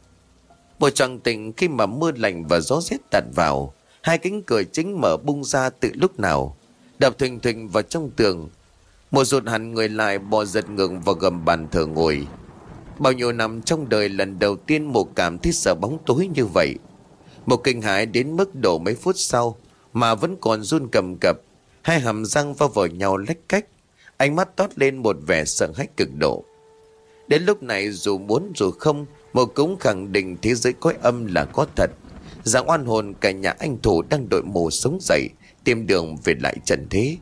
Mụ choàng tỉnh khi mà mưa lạnh và gió rét tạt vào. Hai cánh cửa chính mở bung ra từ lúc nào, đập thình thình vào trong tường. Mụ rụt hẳn người lại, bò giật ngừng vào gầm bàn thờ ngồi. Bao nhiêu năm trong đời lần đầu tiên mụ cảm thấy sợ bóng tối như vậy. Mụ kinh hãi đến mức độ mấy phút sau mà vẫn còn run cầm cập, hai hàm răng va vào nhau lách cách, ánh mắt toát lên một vẻ sợ hãi cực độ. Đến lúc này dù muốn dù không, mụ cũng khẳng định thế giới cõi âm là có thật, rằng oan hồn cả nhà anh Thủ đang đội mù sống dậy tìm đường về lại trần thế.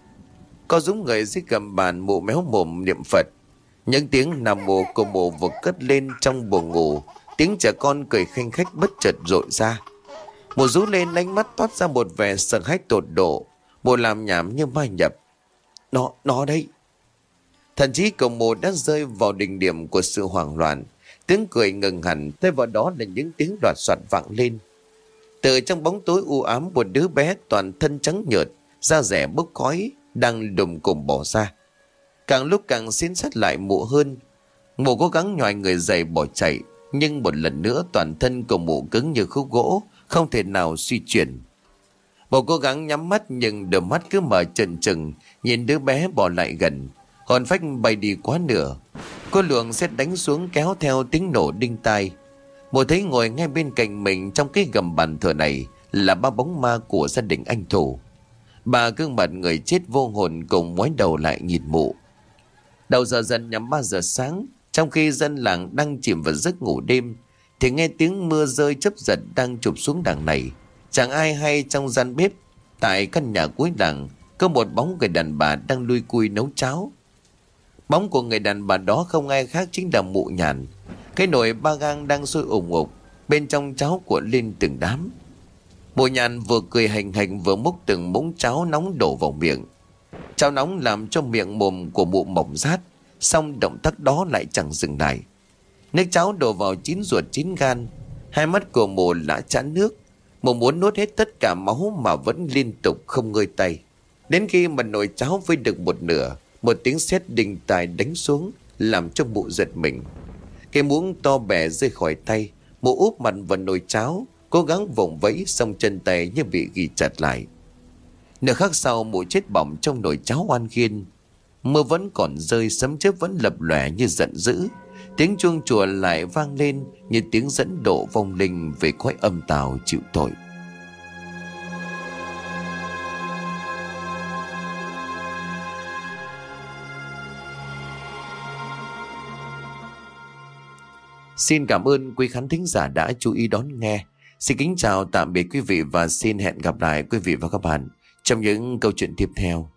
Có dũng người dưới gầm bàn, mụ méo mồm niệm Phật. Những tiếng nam mô của mụ vừa cất lên trong buồng ngủ, tiếng trẻ con cười khanh khách bất chợt rội ra. Mụ rú lên, ánh mắt toát ra một vẻ sợ hãi tột độ. Mụ làm nhảm như ma nhập. Nó, nó đây. Thần trí của mụ đã rơi vào đỉnh điểm của sự hoảng loạn. Tiếng cười ngừng hẳn, thay vào đó là những tiếng đoạt soạt vang lên. Từ trong bóng tối u ám, một đứa bé toàn thân trắng nhợt, da rẻ bốc khói đang đùng cùng bỏ ra. Càng lúc càng xin sát lại mụ hơn. Mụ cố gắng nhòi người dậy bỏ chạy, nhưng một lần nữa toàn thân của mụ cứng như khúc gỗ, không thể nào suy chuyển. Mụ cố gắng nhắm mắt nhưng đôi mắt cứ mở trừng trừng nhìn đứa bé bỏ lại gần. Hồn phách bay đi quá nửa. Cô luồng sét đánh xuống kéo theo tiếng nổ đinh tai. Mụ thấy ngồi ngay bên cạnh mình trong cái gầm bàn thờ này là ba bóng ma của gia đình anh Thủ. Ba gương mặt người chết vô hồn cùng ngoái đầu lại nhìn mụ. Đầu giờ dần nhắm ba giờ sáng, trong khi dân làng đang chìm vào giấc ngủ đêm, thì nghe tiếng mưa rơi chớp giật đang chụp xuống đằng này. Chẳng ai hay trong gian bếp tại căn nhà cuối làng có một bóng người đàn bà đang lui cui nấu cháo. Bóng của người đàn bà đó không ai khác chính là mụ Nhàn. Cái nồi ba gang đang sôi ủng ục, bên trong cháo cuộn lên từng đám. Mụ Nhàn vừa cười hành hành vừa múc từng muỗng cháo nóng đổ vào miệng. Cháo nóng làm cho miệng mồm của mụ mỏng rát, xong động tác đó lại chẳng dừng lại. Nước cháo đổ vào chín ruột chín gan, hai mắt của mụ lã chán nước. Mụ muốn nuốt hết tất cả máu mà vẫn liên tục không ngơi tay. Đến khi mà nồi cháo vơi được một nửa, một tiếng sét đinh tai đánh xuống làm cho mụ giật mình. Cái muỗng to bè rơi khỏi tay, mụ úp mặt vào nồi cháo, cố gắng vùng vẫy, xong chân tay như bị ghi chặt lại. Nửa khắc sau mụ chết bỏng trong nồi cháo oan khiên. Mưa vẫn còn rơi, sấm chớp vẫn lập lòe như giận dữ. Tiếng chuông chùa lại vang lên như tiếng dẫn độ vong linh về cõi âm tào chịu tội. Xin cảm ơn quý khán thính giả đã chú ý đón nghe. Xin kính chào tạm biệt quý vị và xin hẹn gặp lại quý vị và các bạn trong những câu chuyện tiếp theo.